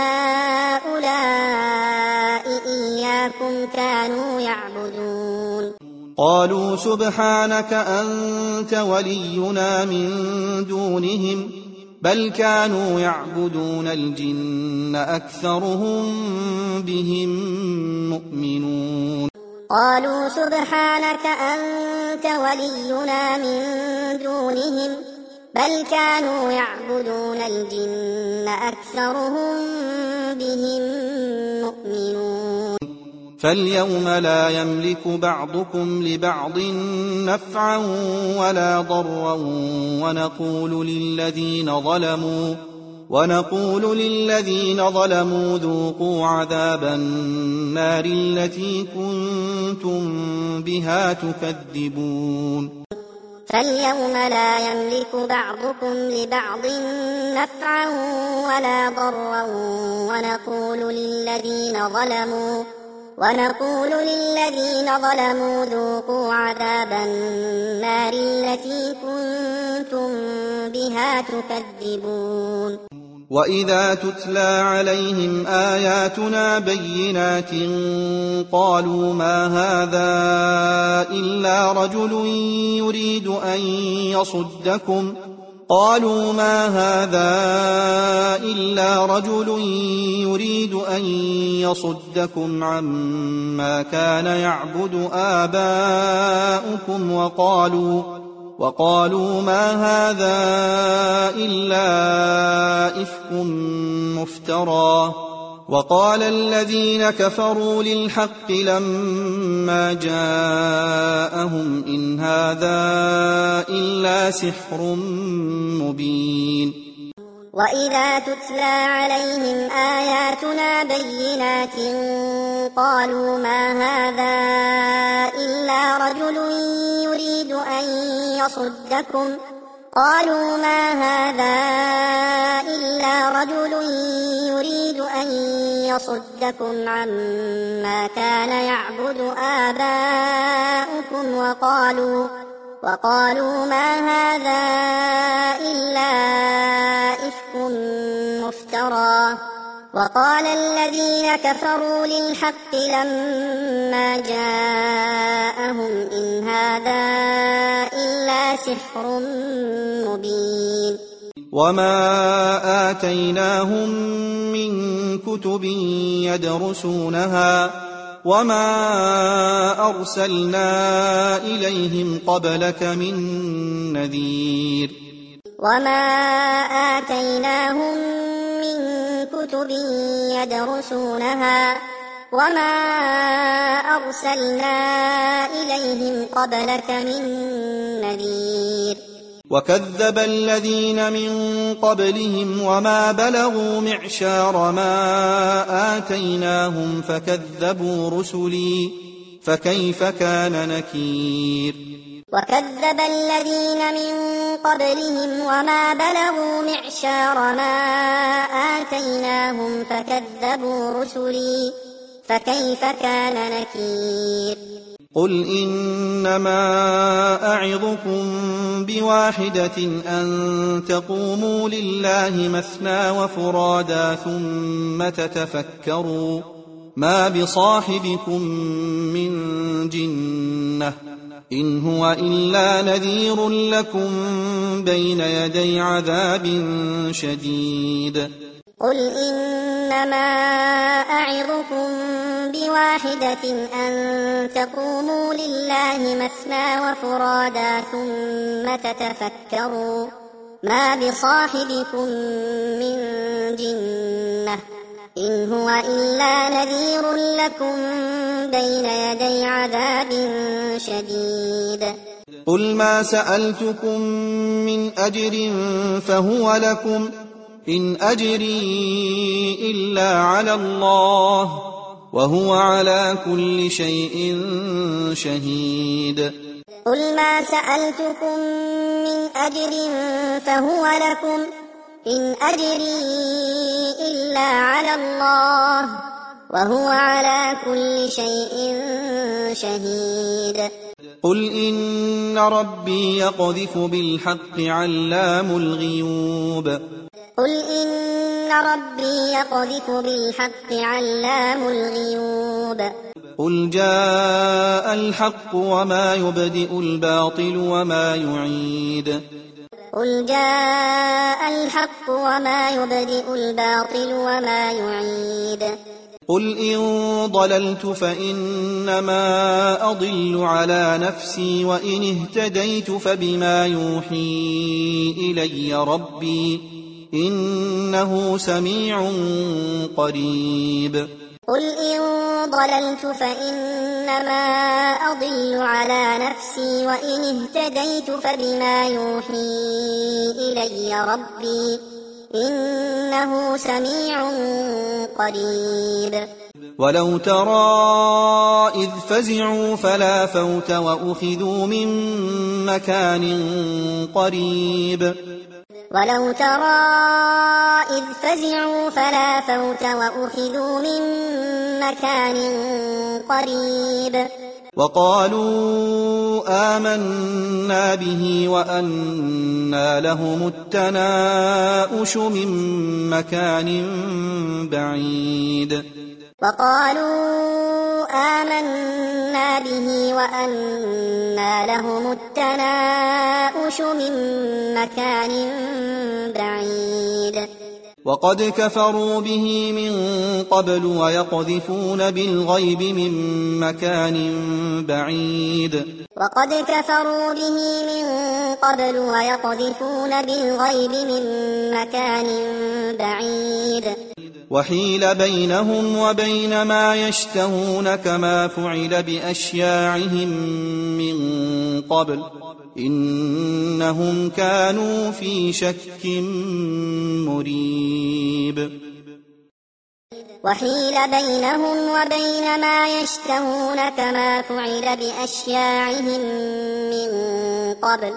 أهؤلاء إياكم كانوا يعبدون قالوا سبحانك أنت ولينا من دونهم بل كانوا يعبدون الجن أكثرهم بهم مؤمنون قالوا سبحانك أنت ولينا من دونهم بل كانوا يعبدون الجن أكثرهم بهم مؤمنون فاليوم لا يملك بعضكم لبعض نفعا ولا ضرا ونقول للذين ظلموا ونقول للذين ظلموا ذوقوا عذاب النار التي كنتم بها تكذبون فاليوم لا يملك بعضكم لبعض نفعا ولا ضرا ونقول للذين ظلموا ونقول للذين ظلموا ذوقوا عذاب النار التي كنتم بها تكذبون وإذا تتلى عليهم آياتنا بينات قالوا ما هذا إلا رجل يريد أن يصدكم قالوا ما هذا إلا رجل يريد أن يصدكم عما كان يعبد آباؤكم وقالوا وقالوا ما هذا إلا إفك مفترى. وقال الذين كفروا للحق لما جاءهم إن هذا إلا سحر مبين. وإذا تتلى عليهم آياتنا بينات قالوا ما هذا إلا رجل يريد أن يصدكم قالوا ما هذا إلا رجل يريد أن يصدكم عما كان يعبد آباؤكم وقالوا وقالوا ما هذا إلا إفك مفترى. وقال الذين كفروا للحق لما جاءهم إن هذا إلا سحر مبين. وما آتيناهم من كتب يدرسونها وما أرسلنا إليهم قبلك من نذير. وما آتيناهم من كتب يدرسونها وما أرسلنا إليهم قبلك من نذير. وكذب الذين من قبلهم وما بلغوا معشار ما آتيناهم فكذبوا رسلي فكيف كان نكير. وكذب الذين من قبلهم وما بلغوا معشار ما آتيناهم فكذبوا رسلي فكيف كان نكير. قل إنما أعظكم بواحدة أن تقوموا لله مثنى وفرادا ثم تتفكروا ما بصاحبكم من جنة إن هو إلا نذير لكم بين يدي عذاب شديد. قل إنما أعظكم بواحدة أن تقوموا لله مثنى وفرادا ثم تتفكروا ما بصاحبكم من جنة إن هو إلا نذير لكم بين يدي عذاب شديد. قل ما سألتكم من أجر فهو لكم إن أجري إلا على الله وهو على كل شيء شهيد. قل ما سألتكم من أجر فهو لكم إن أجري إلا على الله وهو على كل شيء شهيد. قل إن ربي يقذف بالحق علام الغيوب. قل إن ربي يقذف بالحق علام الغيوب. قل جاء الحق وما يبدئ الباطل وما يعيد. قل جاء الحق وما يبدئ الباطل وما يعيد. قل إن ضللت فإنما أضل على نفسي وإن اهتديت فبما يوحي إلي ربي إنه سميع قريب. قل إن ضللت فإنما أضل على نفسي وإن اهتديت فبما يوحي إلي ربي إنه سميع قريب. ولو ترى إذ فزعوا فلا فوت وأخذوا من مكان قريب. ولو ترى إذ فزعوا فلا فوت وأخذوا من مكان قريب. وقالوا آمنا به وأنى لهم التناؤش من مكان بعيد. وقالوا آمنا به وأنى لهم التناؤش من مكان بعيد. وقد كفروا به من قبل ويقذفون بالغيب من مكان بعيد. وقد كفروا به من قبل ويقذفون بالغيب من مكان بعيد وحيل بينهم وبين ما يشتهون كما فعل بأشياعهم من قبل إنهم كانوا في شك مريب وحيل بينهم وبين ما يشتهون كما فعل بأشياعهم من قبل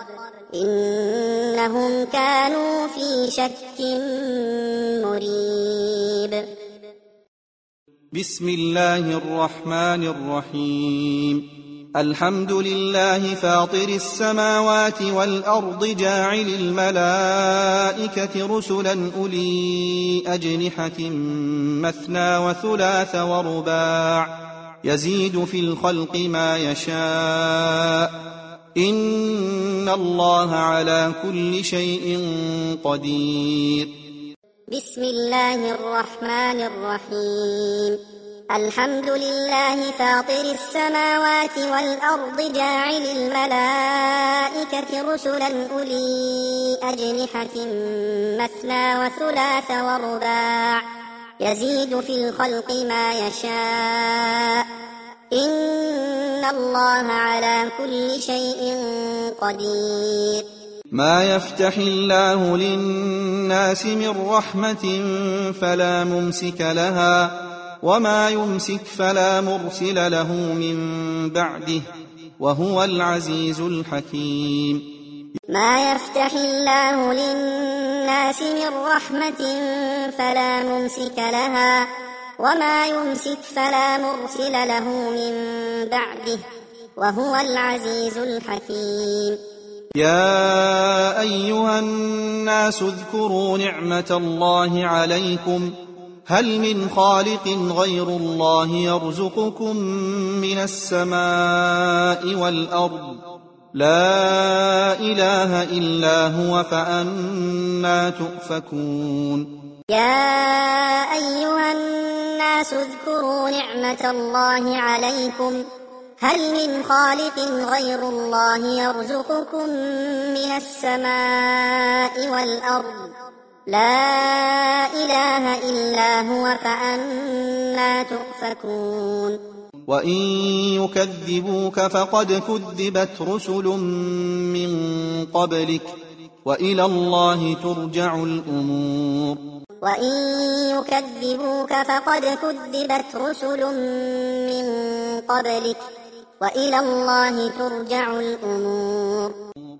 إنهم كانوا في شك مريب بسم الله الرحمن الرحيم الحمد لله فاطر السماوات والأرض جاعل الملائكة رسلا أولي أجنحة مثنى وثلاث ورباع يزيد في الخلق ما يشاء إن الله على كل شيء قدير بسم الله الرحمن الرحيم الحمد لله فاطر السماوات والأرض جاعل الملائكة رسلا أولي أجنحة مثنى وثلاث ورباع يزيد في الخلق ما يشاء إن الله على كل شيء قدير ما يفتح الله للناس من رحمة فلا ممسك لها وما يمسك فلا مرسل له من بعده وهو العزيز الحكيم ما يفتح الله للناس من رحمة فلا ممسك لها وما يمسك فلا مرسل له من بعده وهو العزيز الحكيم يا أيها الناس اذكروا نعمة الله عليكم هل من خالق غير الله يرزقكم من السماء والأرض لا إله إلا هو فأنى تؤفكون يا أيها الناس اذكروا نعمة الله عليكم هل من خالق غير الله يرزقكم من السماء والأرض لا إله إلا هو فأنى تؤفكون وإن يكذبوك فقد كذبت رسل من قبلك وإلى الله ترجع الأمور وإن يكذبوك فقد كذبت رسل من قبلك وإلى الله ترجع الأمور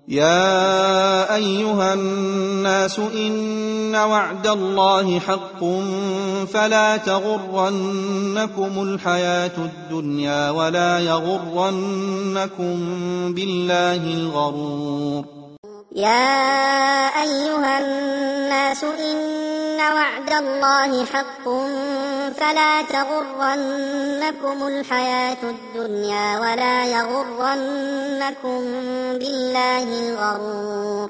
يا أيها الناس إن وعد الله حق فلا تغرنكم الحياة الدنيا ولا يغرنكم بالله الغرور يا أيها الناس إن وعد الله حق فلا تغرنكم الحياة الدنيا ولا يغرنكم بالله الغرور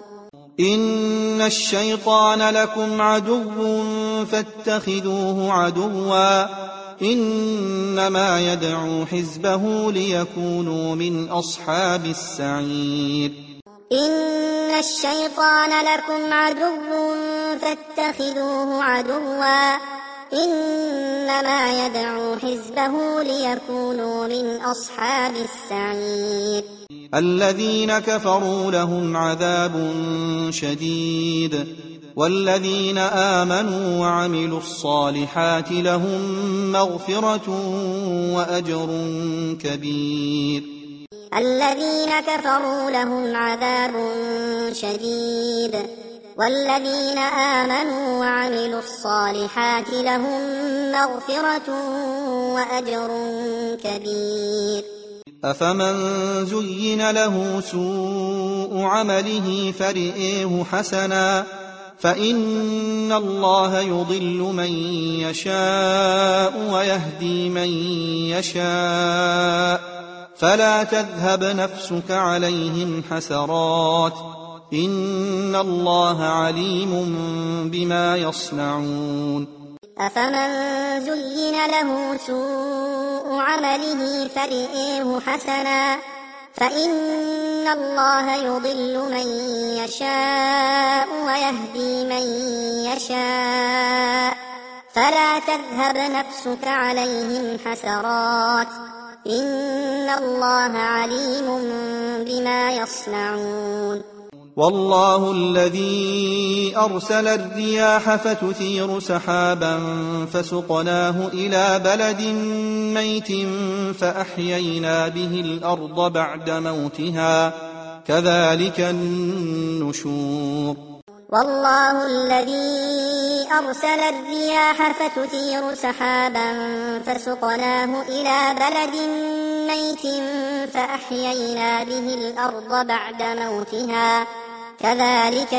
إن الشيطان لكم عدو فاتخذوه عدوا إنما يدعو حزبه ليكونوا من أصحاب السعير إن الشيطان لكم عدو فاتخذوه عدوا إنما يدعو حزبه ليكونوا من أصحاب السعير الذين كفروا لهم عذاب شديد والذين آمنوا وعملوا الصالحات لهم مغفرة وأجر كبير الذين كفروا لهم عذاب شديد والذين آمنوا وعملوا الصالحات لهم مغفرة وأجر كبير أفمن زين له سوء عمله فرئيه حسنا فإن الله يضل من يشاء ويهدي من يشاء فلا تذهب نفسك عليهم حسرات إن الله عليم بما يصنعون أفمن زين له سوء عمله فرئيه حسنا فإن الله يضل من يشاء ويهدي من يشاء فلا تذهب نفسك عليهم حسرات إن الله عليم بما يصنعون. والله الذي أرسل الرياح فتثير سحابا فسقناه إلى بلد ميت فأحيينا به الأرض بعد موتها كذلك النشور. والله الذي أرسل الرياح فتثير سحابا فسقناه إلى بلد ميت فأحيينا به الأرض بعد موتها كذلك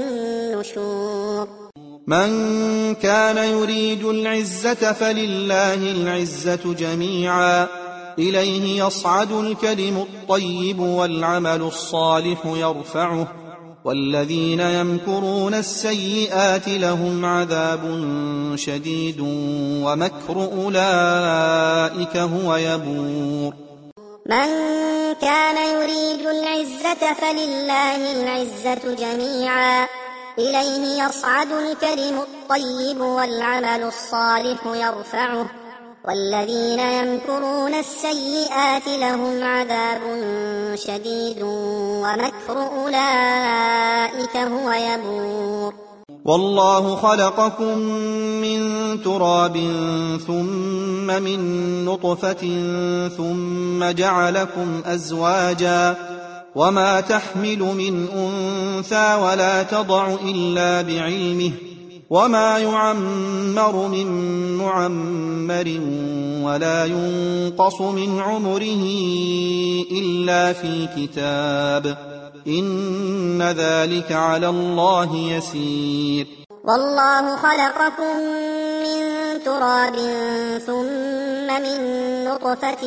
النشور. من كان يريد العزة فلله العزة جميعا إليه يصعد الكلم الطيب والعمل الصالح يرفعه والذين يمكرون السيئات لهم عذاب شديد ومكر أولئك هو يبور. من كان يريد العزة فلله العزة جميعا إليه يصعد الكلم الطيب والعمل الصالح يرفعه والذين يمكرون السيئات لهم عذاب شديد ومكر أولئك هو يبور. والله خلقكم من تراب ثم من نطفة ثم جعلكم أزواجا وما تحمل من أنثى ولا تضع إلا بعلمه وما يعمر من معمر ولا ينقص من عمره إلا في كتاب إن ذلك على الله يسير. والله خلقكم من تراب ثم من نطفة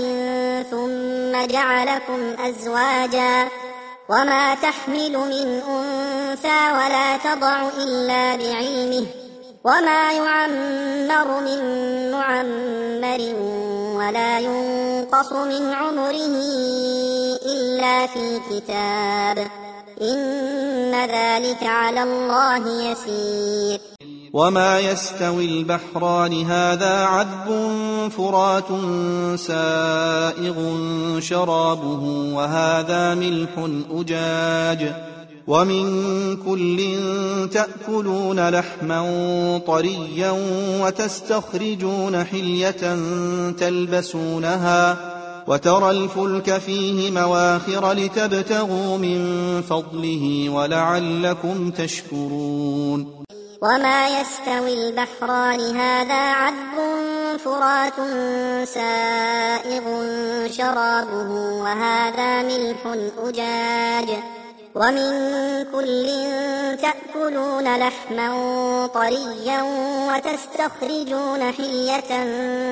ثم جعلكم أزواجا وما تحمل من أنثى ولا تضع إلا بعلمه وما يعمر من معمر ولا ينقص من عمره إلا في كتاب إن ذلك على الله يسير. وما يستوي البحران هذا عذب فرات سائغ شرابه وهذا ملح أجاج ومن كل تأكلون لحما طريا وتستخرجون حلية تلبسونها وترى الفلك فيه مواخر لتبتغوا من فضله ولعلكم تشكرون. وما يستوي البحران هذا عذب فرات سائغ شرابه وهذا ملح أجاج ومن كل تأكلون لحما طريا وتستخرجون حلية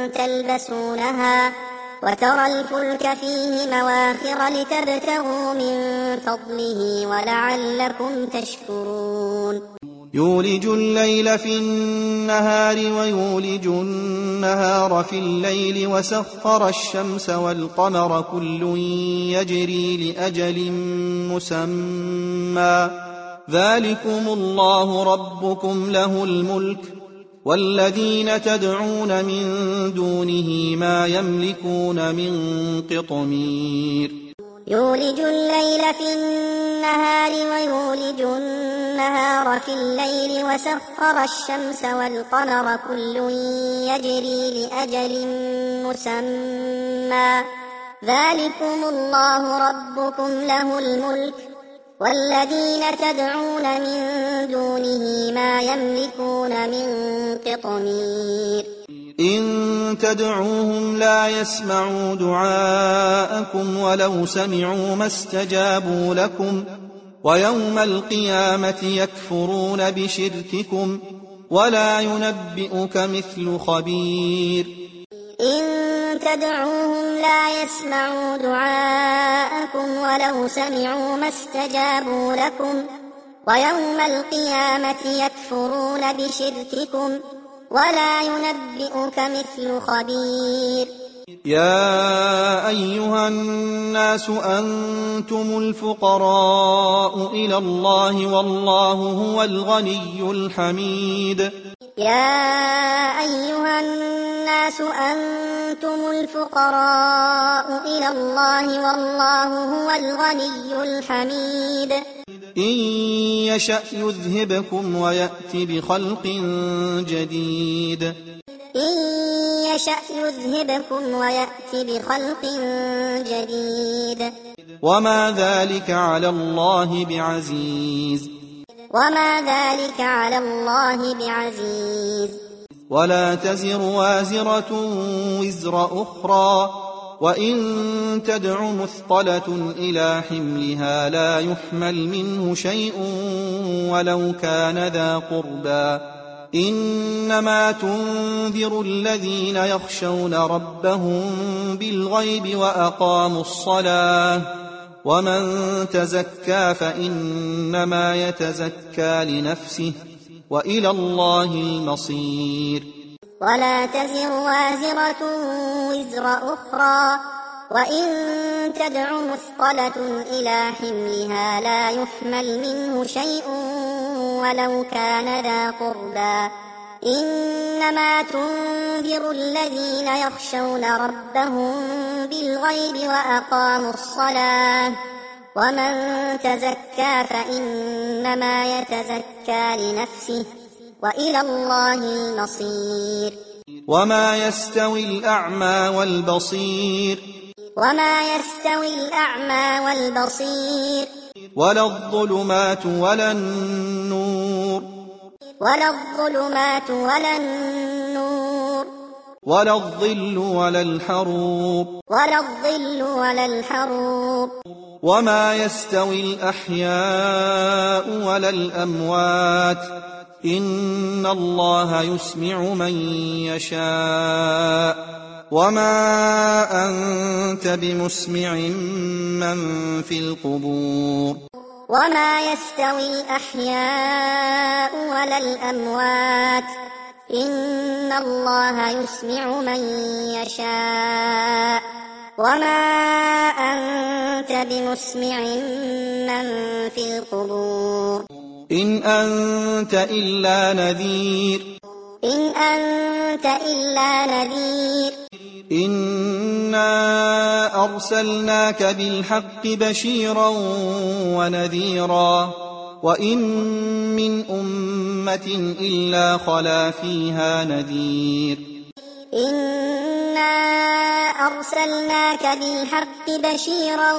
تلبسونها وترى الفلك فيه مواخر لتبتغوا من فضله ولعلكم تشكرون. يولج الليل في النهار ويولج النهار في الليل وسخر الشمس والقمر كل يجري لأجل مسمى ذلكم الله ربكم له الملك والذين تدعون من دونه ما يملكون من قطمير. يولج الليل في النهار ويولج النهار في الليل وسخر الشمس والقمر كل يجري لأجل مسمى ذلكم الله ربكم له الملك والذين تدعون من دونه ما يملكون من قطمير. إن تدعوهم لا يسمعوا دعاءكم ولو سمعوا ما استجابوا لكم ويوم القيامة يكفرون بشرككم ولا ينبئك مثل خبير. إن تدعوهم لا يسمعوا دعاءكم ولو سمعوا ما استجابوا لكم ويوم القيامة يكفرون بشرككم ولا ينبئك مثل خبير. يا أيها الناس أنتم الفقراء إلى الله والله هو الغني الحميد. يا أيها الناس أنتم الفقراء إلى الله والله هو الغني الحميد. إن يشأ يذهبكم ويأت بخلق جديد. إن يشأ يذهبكم ويأت بخلق جديد. وما ذلك على الله بعزيز. وما ذلك على الله بعزيز. ولا تزر وازرة وزر أخرى وإن تدع مثقلة إلى حملها لا يحمل منه شيء ولو كان ذا قربى إنما تنذر الذين يخشون ربهم بالغيب وأقاموا الصلاة ومن تزكى فإنما يتزكى لنفسه وإلى الله المصير. ولا تزر وازرة وزر أخرى وإن تدع مثقلة إلى حملها لا يحمل منه شيء ولو كان ذا قربى إنما تنذر الذين يخشون ربهم بالغيب وأقاموا الصلاة ومن تزكى فإنما يتزكى لنفسه وإلى الله المصير. وما يستوي الأعمى والبصير. وما يستوي الأعمى والبصير. ولا الظلمات ولا النور. ولا الظلمات ولا النور. ولا الظل ولا الحروب. ولا الظل ولا الحروب. وما يستوي الأحياء ولا الأموات إن الله يسمع من يشاء وما أنت بمسمع من في القبور. وما يستوي الأحياء ولا الأموات إن الله يسمع من يشاء وما أنت بمسمع من في القبور. إن أنت إلا نذير. إن أنت إلا نذير. إنا أرسلناك بالحق بشيرا ونذيرا وإن من أمة إلا خلا فيها نذير. إنا أرسلناك بالحق بشيرا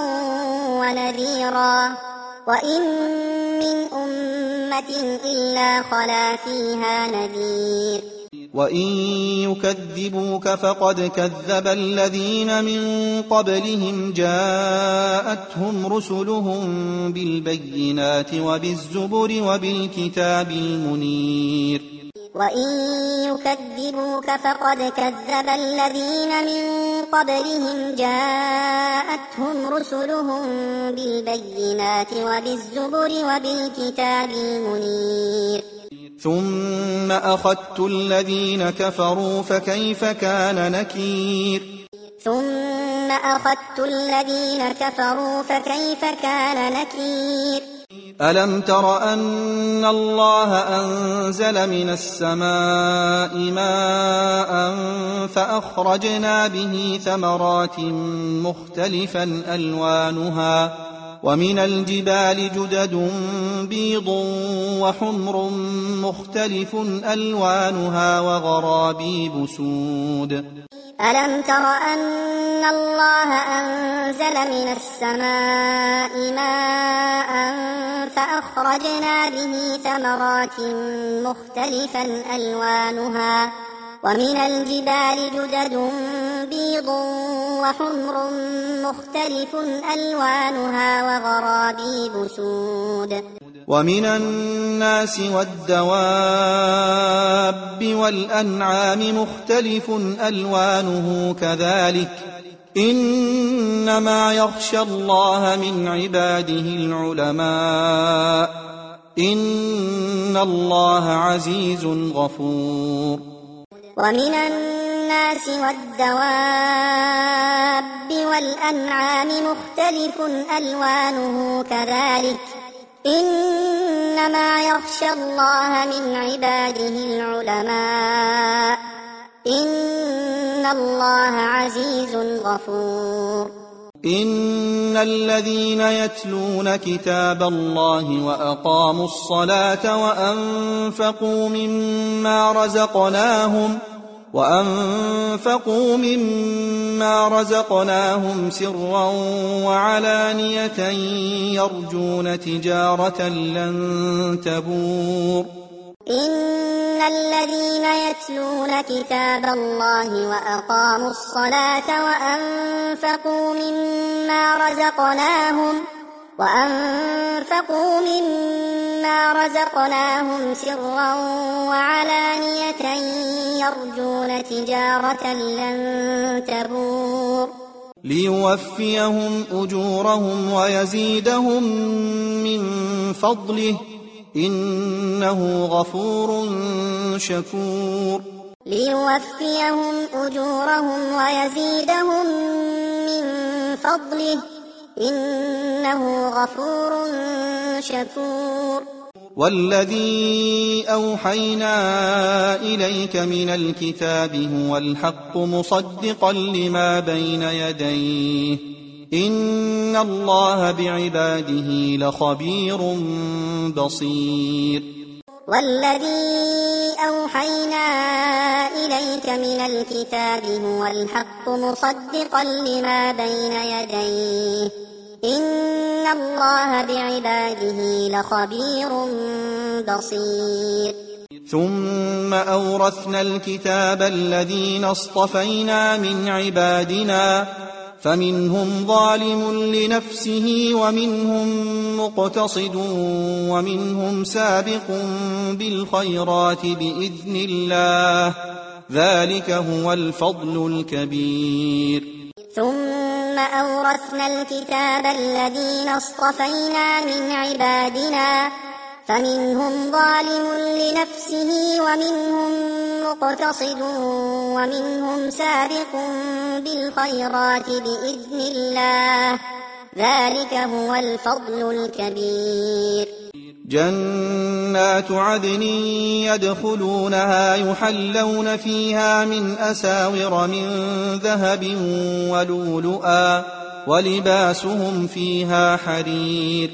ونذيرا وإن من أمة إلا خلا فيها نذير. وإن يكذبوك فقد كذب الذين من قبلهم جاءتهم رسلهم بالبينات وبالزبر وبالكتاب المنير. وإن يكذبوك فقد كذب الذين من قبلهم جاءتهم رسلهم بالبينات وبالزبر وبالكتاب المنير. ثم أخذت الذين كفروا فكيف كان نكير. ثم أخذت الذين كفروا فكيف كان نكير. ألم تر أن الله أنزل من السماء ماء فأخرجنا به ثمرات مختلفا ألوانها ومن الجبال جدد بيض وحمر مختلف ألوانها وغرابيب سود. ألم تر أن الله أنزل من السماء ماء فأخرجنا به ثمرات مختلفا ألوانها ومن الجبال جدد بيض وحمر مختلف ألوانها وغرابيب سود. ومن الناس والدواب والأنعام مختلف ألوانه كذلك إنما يخشى الله من عباده العلماء إن الله عزيز غفور. ومن الناس والدواب والأنعام مختلف ألوانه كذلك إنما يخشى الله من عباده العلماء إن الله عزيز غفور إن الذين يتلون كتاب الله وأقاموا الصلاة وأنفقوا مما رزقناهم وأنفقوا مما رزقناهم سرا وعلانية يرجون تجارة لن تبور إن الذين يتلون كتاب الله وأقاموا الصلاة وأنفقوا مما رزقناهم وأنفقوا مما رزقناهم سرا وعلانية يرجون تجارة لن تبور ليوفيهم أجورهم ويزيدهم من فضله إنه غفور شكور ليوفيهم أجورهم ويزيدهم من فضله إنه غفور شكور والذي أوحينا إليك من الكتاب هو الحق مصدقا لما بين يديه إن الله بعباده لخبير بصير والذي أوحينا إليك من الكتاب هو الحق مصدقا لما بين يديه إن الله بعباده لخبير بصير ثم أورثنا الكتاب الذين اصطفينا من عبادنا فمنهم ظالم لنفسه ومنهم مقتصد ومنهم سابق بالخيرات بإذن الله ذلك هو الفضل الكبير ثم أورثنا الكتاب الذين اصطفينا من عبادنا فمنهم ظالم لنفسه ومنهم مقتصد ومنهم سابق بالخيرات بإذن الله ذلك هو الفضل الكبير جنات عدن يدخلونها يحلون فيها من أساور من ذهب ولؤلؤا ولباسهم فيها حرير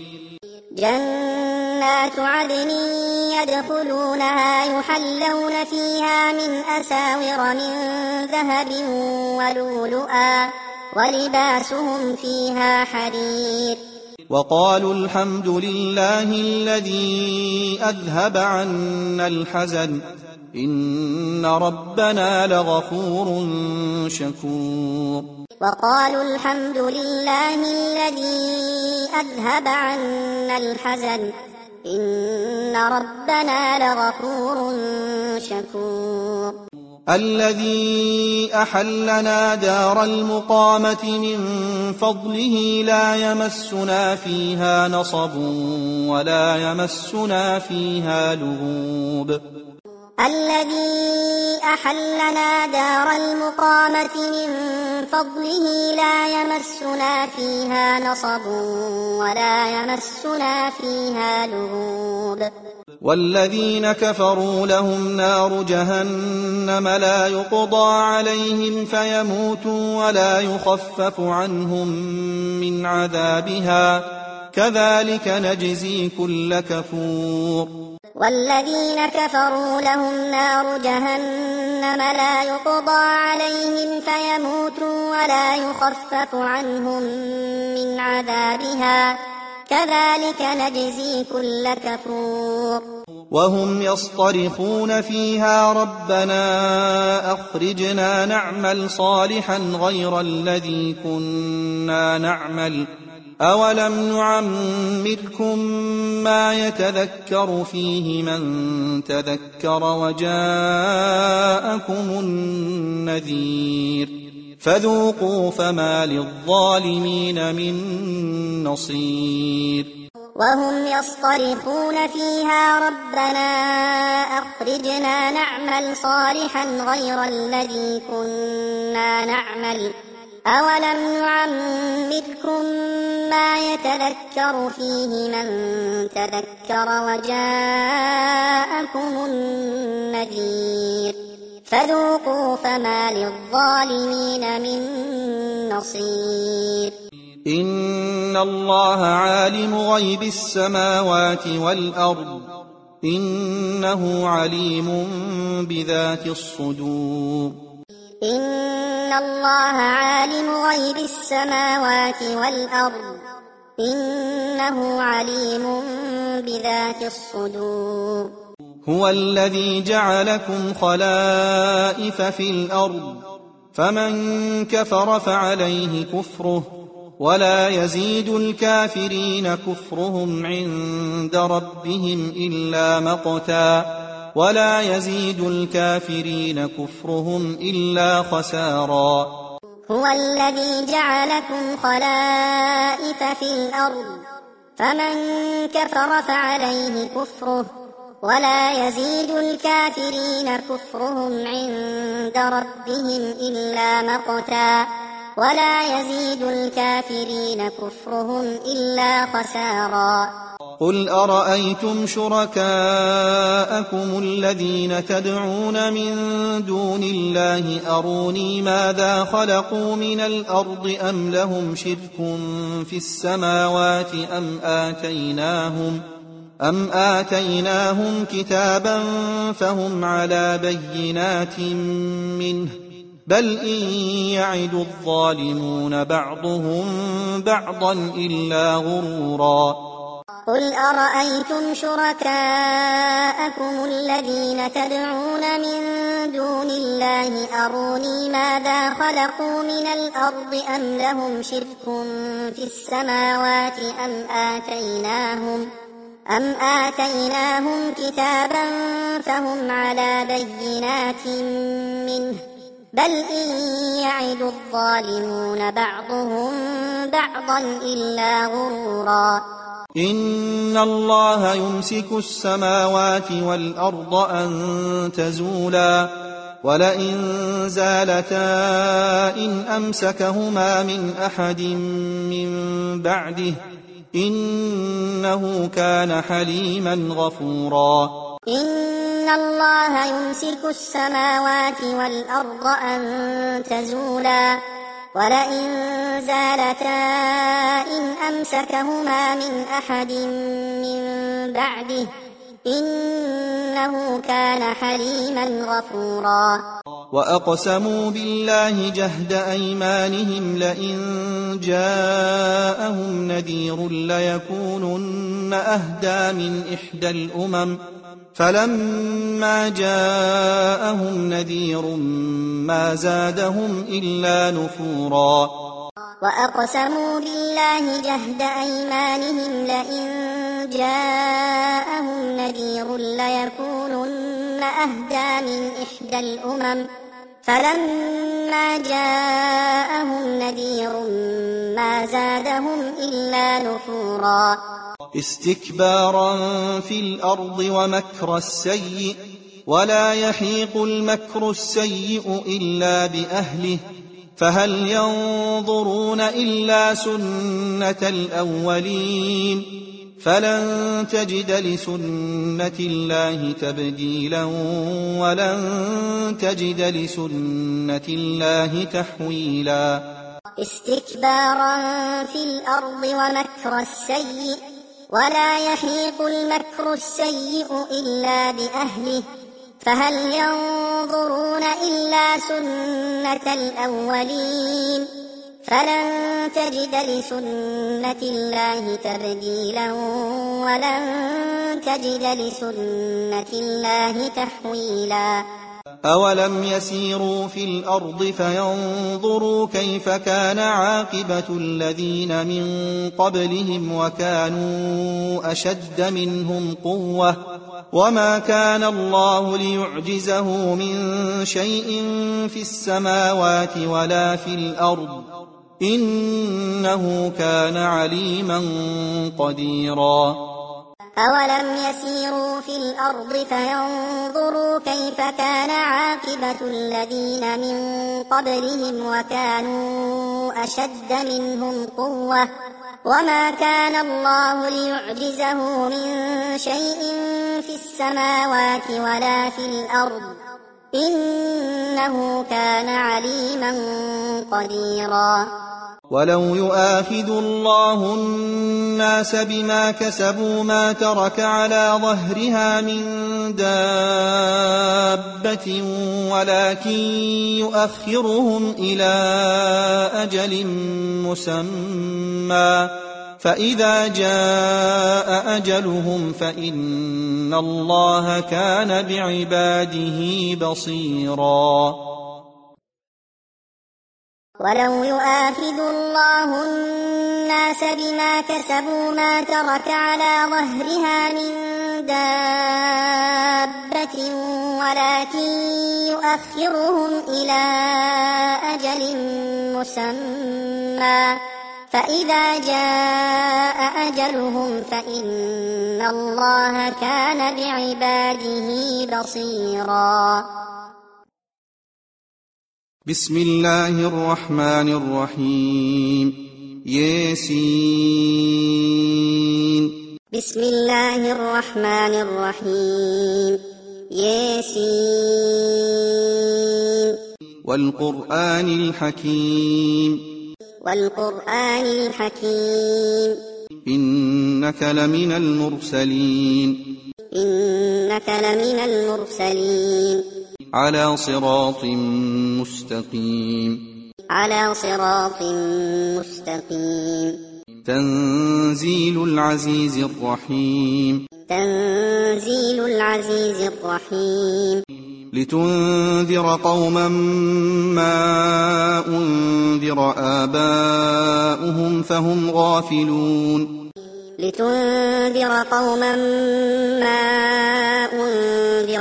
جنات عدن يدخلونها يحلون فيها من أساور من ذهب ولؤلؤا ولباسهم فيها حرير وقالوا الحمد لله الذي أذهب عنا الحزن إن ربنا لغفور شكور وقالوا الحمد لله الذي أذهب عنا الحزن إن ربنا لغفور شكور الذي أحلنا دار المقامة من فضله لا يمسنا فيها نصب ولا يمسنا فيها لغوب الذي أحلنا دار المقامة من فضله لا يمسنا فيها نصب ولا يمسنا فيها لغوب والذين كفروا لهم نار جهنم لا يقضى عليهم فيموتوا ولا يخفف عنهم من عذابها كذلك نجزي كل كفور والذين كفروا لهم نار جهنم لا يقضى عليهم فيموتوا ولا يخفف عنهم من عذابها كذلك نجزي كل كفور وهم يصطرخون فيها ربنا أخرجنا نعمل صالحا غير الذي كنا نعمل أولم نعمركم ما يتذكر فيه من تذكر وجاءكم النذير فذوقوا فما للظالمين من نصير وهم يصطرخون فيها ربنا أخرجنا نعمل صالحا غير الذي كنا نعمل أولم نعمركم ما يتذكر فيه من تذكر وجاءكم النذير فذوقوا فما للظالمين من نصير إن الله عالم غيب السماوات والأرض إنه عليم بذات الصدور إن الله عالم غيب السماوات والأرض إنه عليم بذات الصدور هو الذي جعلكم خلائف في الأرض فمن كفر فعليه كفره ولا يزيد الكافرين كفرهم عند ربهم إلا مقتا ولا يزيد الكافرين كفرهم إلا خسارا هو الذي جعلكم خلائف في الأرض فمن كفر فعليه كفره ولا يزيد الكافرين كفرهم عند ربهم إلا مقتا ولا يزيد الكافرين كفرهم إلا خسارا قل أرأيتم شركاءكم الذين تدعون من دون الله أروني ماذا خلقوا من الأرض أم لهم شرك في السماوات أم آتيناهم أم آتيناهم كتابا فهم على بينات منه بل إن يعد الظالمون بعضهم بعضا إلا غرورا قل أرأيتم شركاءكم الذين تدعون من دون الله أروني ماذا خلقوا من الأرض أم لهم شرك في السماوات أم آتيناهم أم آتيناهم كتابا فهم على بينات منه بل إن يعد الظالمون بعضهم بعضا إلا غرورا إن الله يمسك السماوات والأرض أن تزولا ولئن زالتا إن أمسكهما من أحد من بعده إنه كان حليما غفورا إن الله يمسك السماوات والأرض أن تزولا ولئن زالتا إن أمسكهما من أحد من بعده إنه كان حليما غفورا وأقسموا بالله جهد أيمانهم لئن جاءهم نذير ليكونن أهدى من إحدى الأمم فلما جاءهم نذير ما زادهم إلا نفورا وأقسموا بالله جهد أيمانهم لئن جاءهم نذير ليكونن أهدى من إحدى الأمم فلما جاءهم نذير ما زادهم إلا نفورا استكبارا في الأرض ومكر السيء ولا يحيق المكر السيء إلا بأهله فهل ينظرون إلا سنة الأولين فلن تجد لسنة الله تبديلا ولن تجد لسنة الله تحويلا استكبارا في الأرض ومكر السيء ولا يحيق المكر السيء إلا بأهله فهل ينظرون إلا سنة الأولين فلن تجد لسنة الله تبديلا ولن تجد لسنة الله تحويلا أولم يسيروا في الأرض فينظروا كيف كان عاقبة الذين من قبلهم وكانوا أشد منهم قوة وما كان الله ليعجزه من شيء في السماوات ولا في الأرض إنه كان عليما قديرا. أولم يسيروا في الأرض فينظروا كيف كان عاقبة الذين من قبلهم وكانوا أشد منهم قوة وما كان الله ليعجزه من شيء في السماوات ولا في الأرض إنه كان عليما قديرا. ولو يؤاخذ الله الناس بما كسبوا ما ترك على ظهرها من دابة ولكن يؤخرهم إلى أجل مسمى فإذا جاء أجلهم فإن الله كان بعباده بصيرا. ولو يؤاخذ الله الناس بما كسبوا ما ترك على ظهرها من دابة ولكن يؤخرهم إلى أجل مسمى فإذا جاء أجلهم فإن الله كان بعباده بصيرا. بسم الله الرحمن الرحيم. ياسين. بسم الله الرحمن الرحيم. ياسين. والقرآن الحكيم. والقرآن الحكيم. إنك لمن المرسلين. إنك لمن المرسلين. على صراط مستقيم. على صراط مستقيم. تنزيل العزيز الرحيم. تنزيل العزيز الرحيم. لتنذر قوما ما أنذر آباؤهم فهم غافلون. لتنذر قوما ما أنذر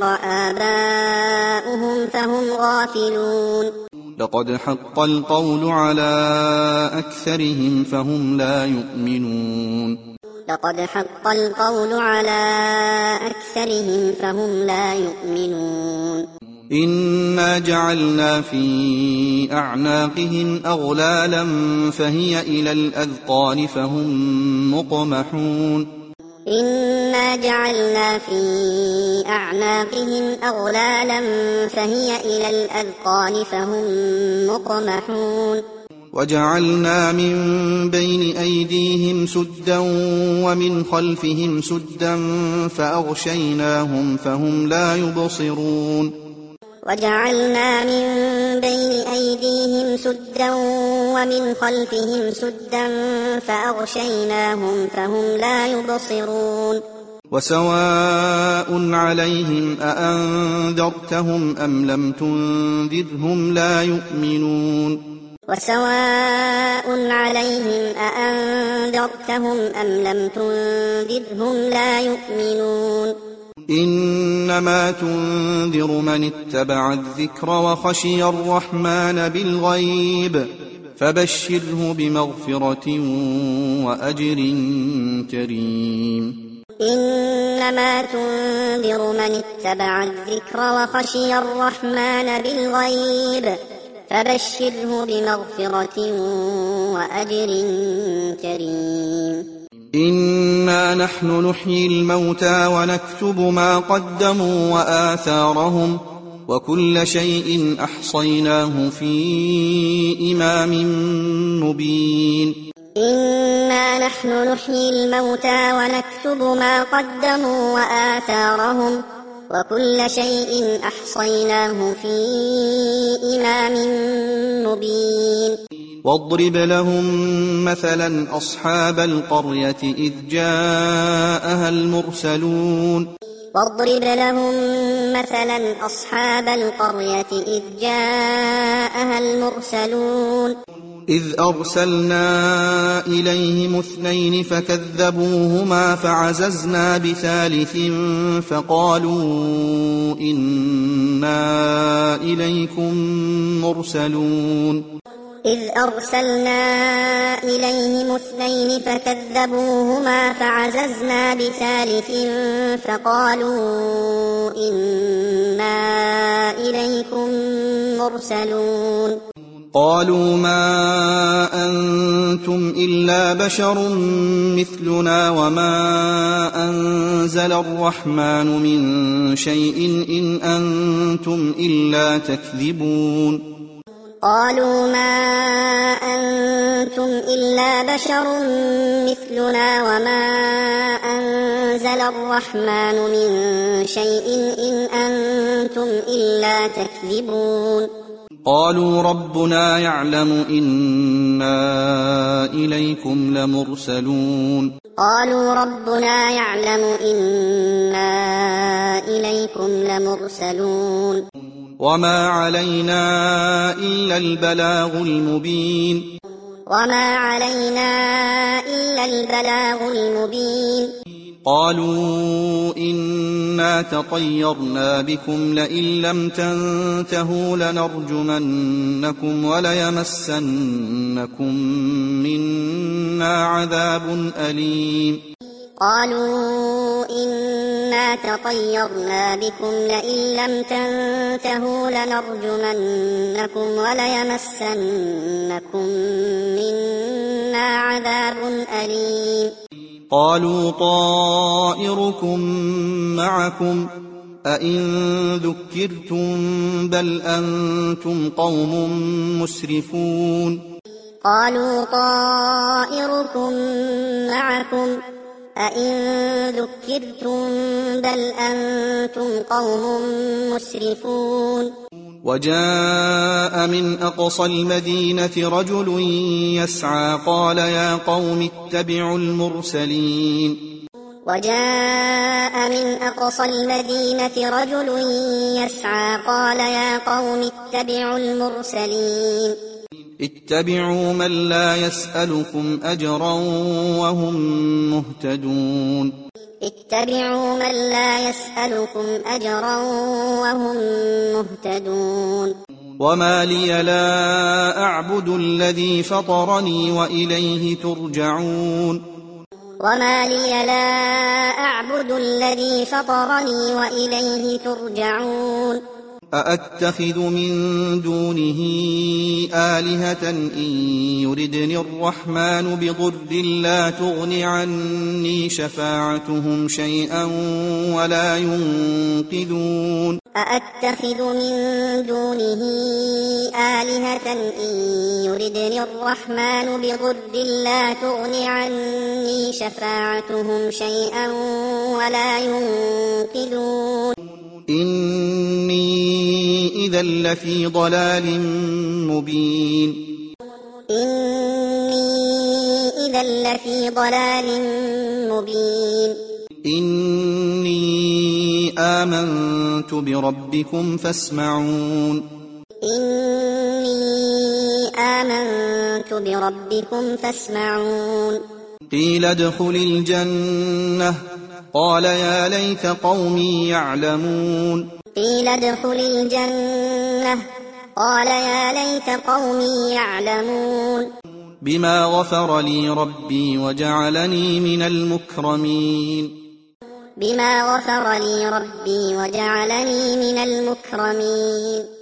آباؤهم فهم غافلون. لقد حق القول على أكثرهم فهم لا يؤمنون. لقد حق القول على أكثرهم فهم لا يؤمنون. إنا جعلنا في أعناقهم أغلالا فهي إلى الأذقان فهم مقمحون. إنا جعلنا في أعناقهم أغلالا فهي إلى الأذقان فهم مقمحون. وجعلنا من بين أيديهم سدا ومن خلفهم سدا فأغشيناهم فهم لا يبصرون. وجعلنا من بين أيديهم سدا ومن خلفهم سدا فأغشيناهم فهم لا يبصرون. وسواء عليهم أأنذرتهم أم لم تنذرهم لا يؤمنون. وسواء عليهم أأنذرتهم أم لم تنذرهم لا يؤمنون. إنما تنذر من اتبع الذكر وخشي الرحمن بالغيب فبشره بمغفرة وأجر كريم. إنما تنذر من اتبع الذكر وخشي الرحمن بالغيب فبشره بمغفرة وأجر كريم. إنا نحن نحيي الموتى ونكتب ما قدموا وآثارهم وكل شيء أحصيناه في إمام مبين. إنا نحن نحيي الموتى ونكتب ما قدموا وآثارهم وكل شيء أحصيناه في إمام مبين. واضرب لهم مثلا أصحاب القرية إذ جاءها المرسلون. واضرب لهم مثلا أصحاب القرية إذ جاءها المرسلون. إذ أرسلنا إليهم اثنين فكذبوهما فعززنا بثالث فقالوا إنا إليكم مرسلون. إذ أرسلنا إليهم اثنين فكذبوهما فعززنا بثالث فقالوا إنا إليكم مرسلون قالوا ما أنتم إلا بشر مثلنا وما أنزل الرحمن من شيء إن أنتم إلا تكذبون قالوا ما أنتم إلا بشر مثلنا وما أنزل الرحمن من شيء إن أنتم إلا تكذبون قالوا ربنا يعلم إنا إليكم لمرسلون قالوا ربنا يعلم إنا إليكم لمرسلون وما علينا إلا البلاغ المبين وما علينا إلا البلاغ المبين قالوا إنا تطيرنا بكم لئن لم تنتهوا لنرجمنكم وليمسنكم منا عذاب أليم قالوا إنا تطيرنا بكم لئن لم تنتهوا لنرجمنكم وليمسنكم منا عذاب أليم قالوا طائركم معكم أئن ذكرتم بل أنتم قوم مسرفون قالوا طائركم معكم أئن ذكرتم بل أنتم قوم مسرفون وجاء من أقصى المدينة رجل يسعى قال يا قوم اتبعوا المرسلين وجاء من أقصى المدينة رجل يسعى قال يا قوم اتبعوا المرسلين اتبعوا من لا يسألكم أجرا وهم مهتدون اتبعوا من لا يسألكم أجرا وهم مهتدون وما لي لا أعبد الذي فطرني وإليه ترجعون وما لي لا أعبد الذي فطرني وإليه ترجعون أأتخذ من دونه آلهة إن يردني الرحمن بضر لا تغن عني شفاعتهم شيئا ولا ينقذون أأتخذ من دونه آلهة إن يردني الرحمن بضر لا تغن عني شفاعتهم شيئا ولا ينقذون إني إذا لفي ضلال مبين إني إذا لفي ضلال مبين إني آمنت بربكم فاسمعون إني آمنت بربكم فاسمعون قيل ادخل الجنة قال يا ليت قومي يعلمون قيل ادخل الجنة قال يا ليت قومي يعلمون بما غفر لي ربي وجعلني من المكرمين بما غفر لي ربي وجعلني من المكرمين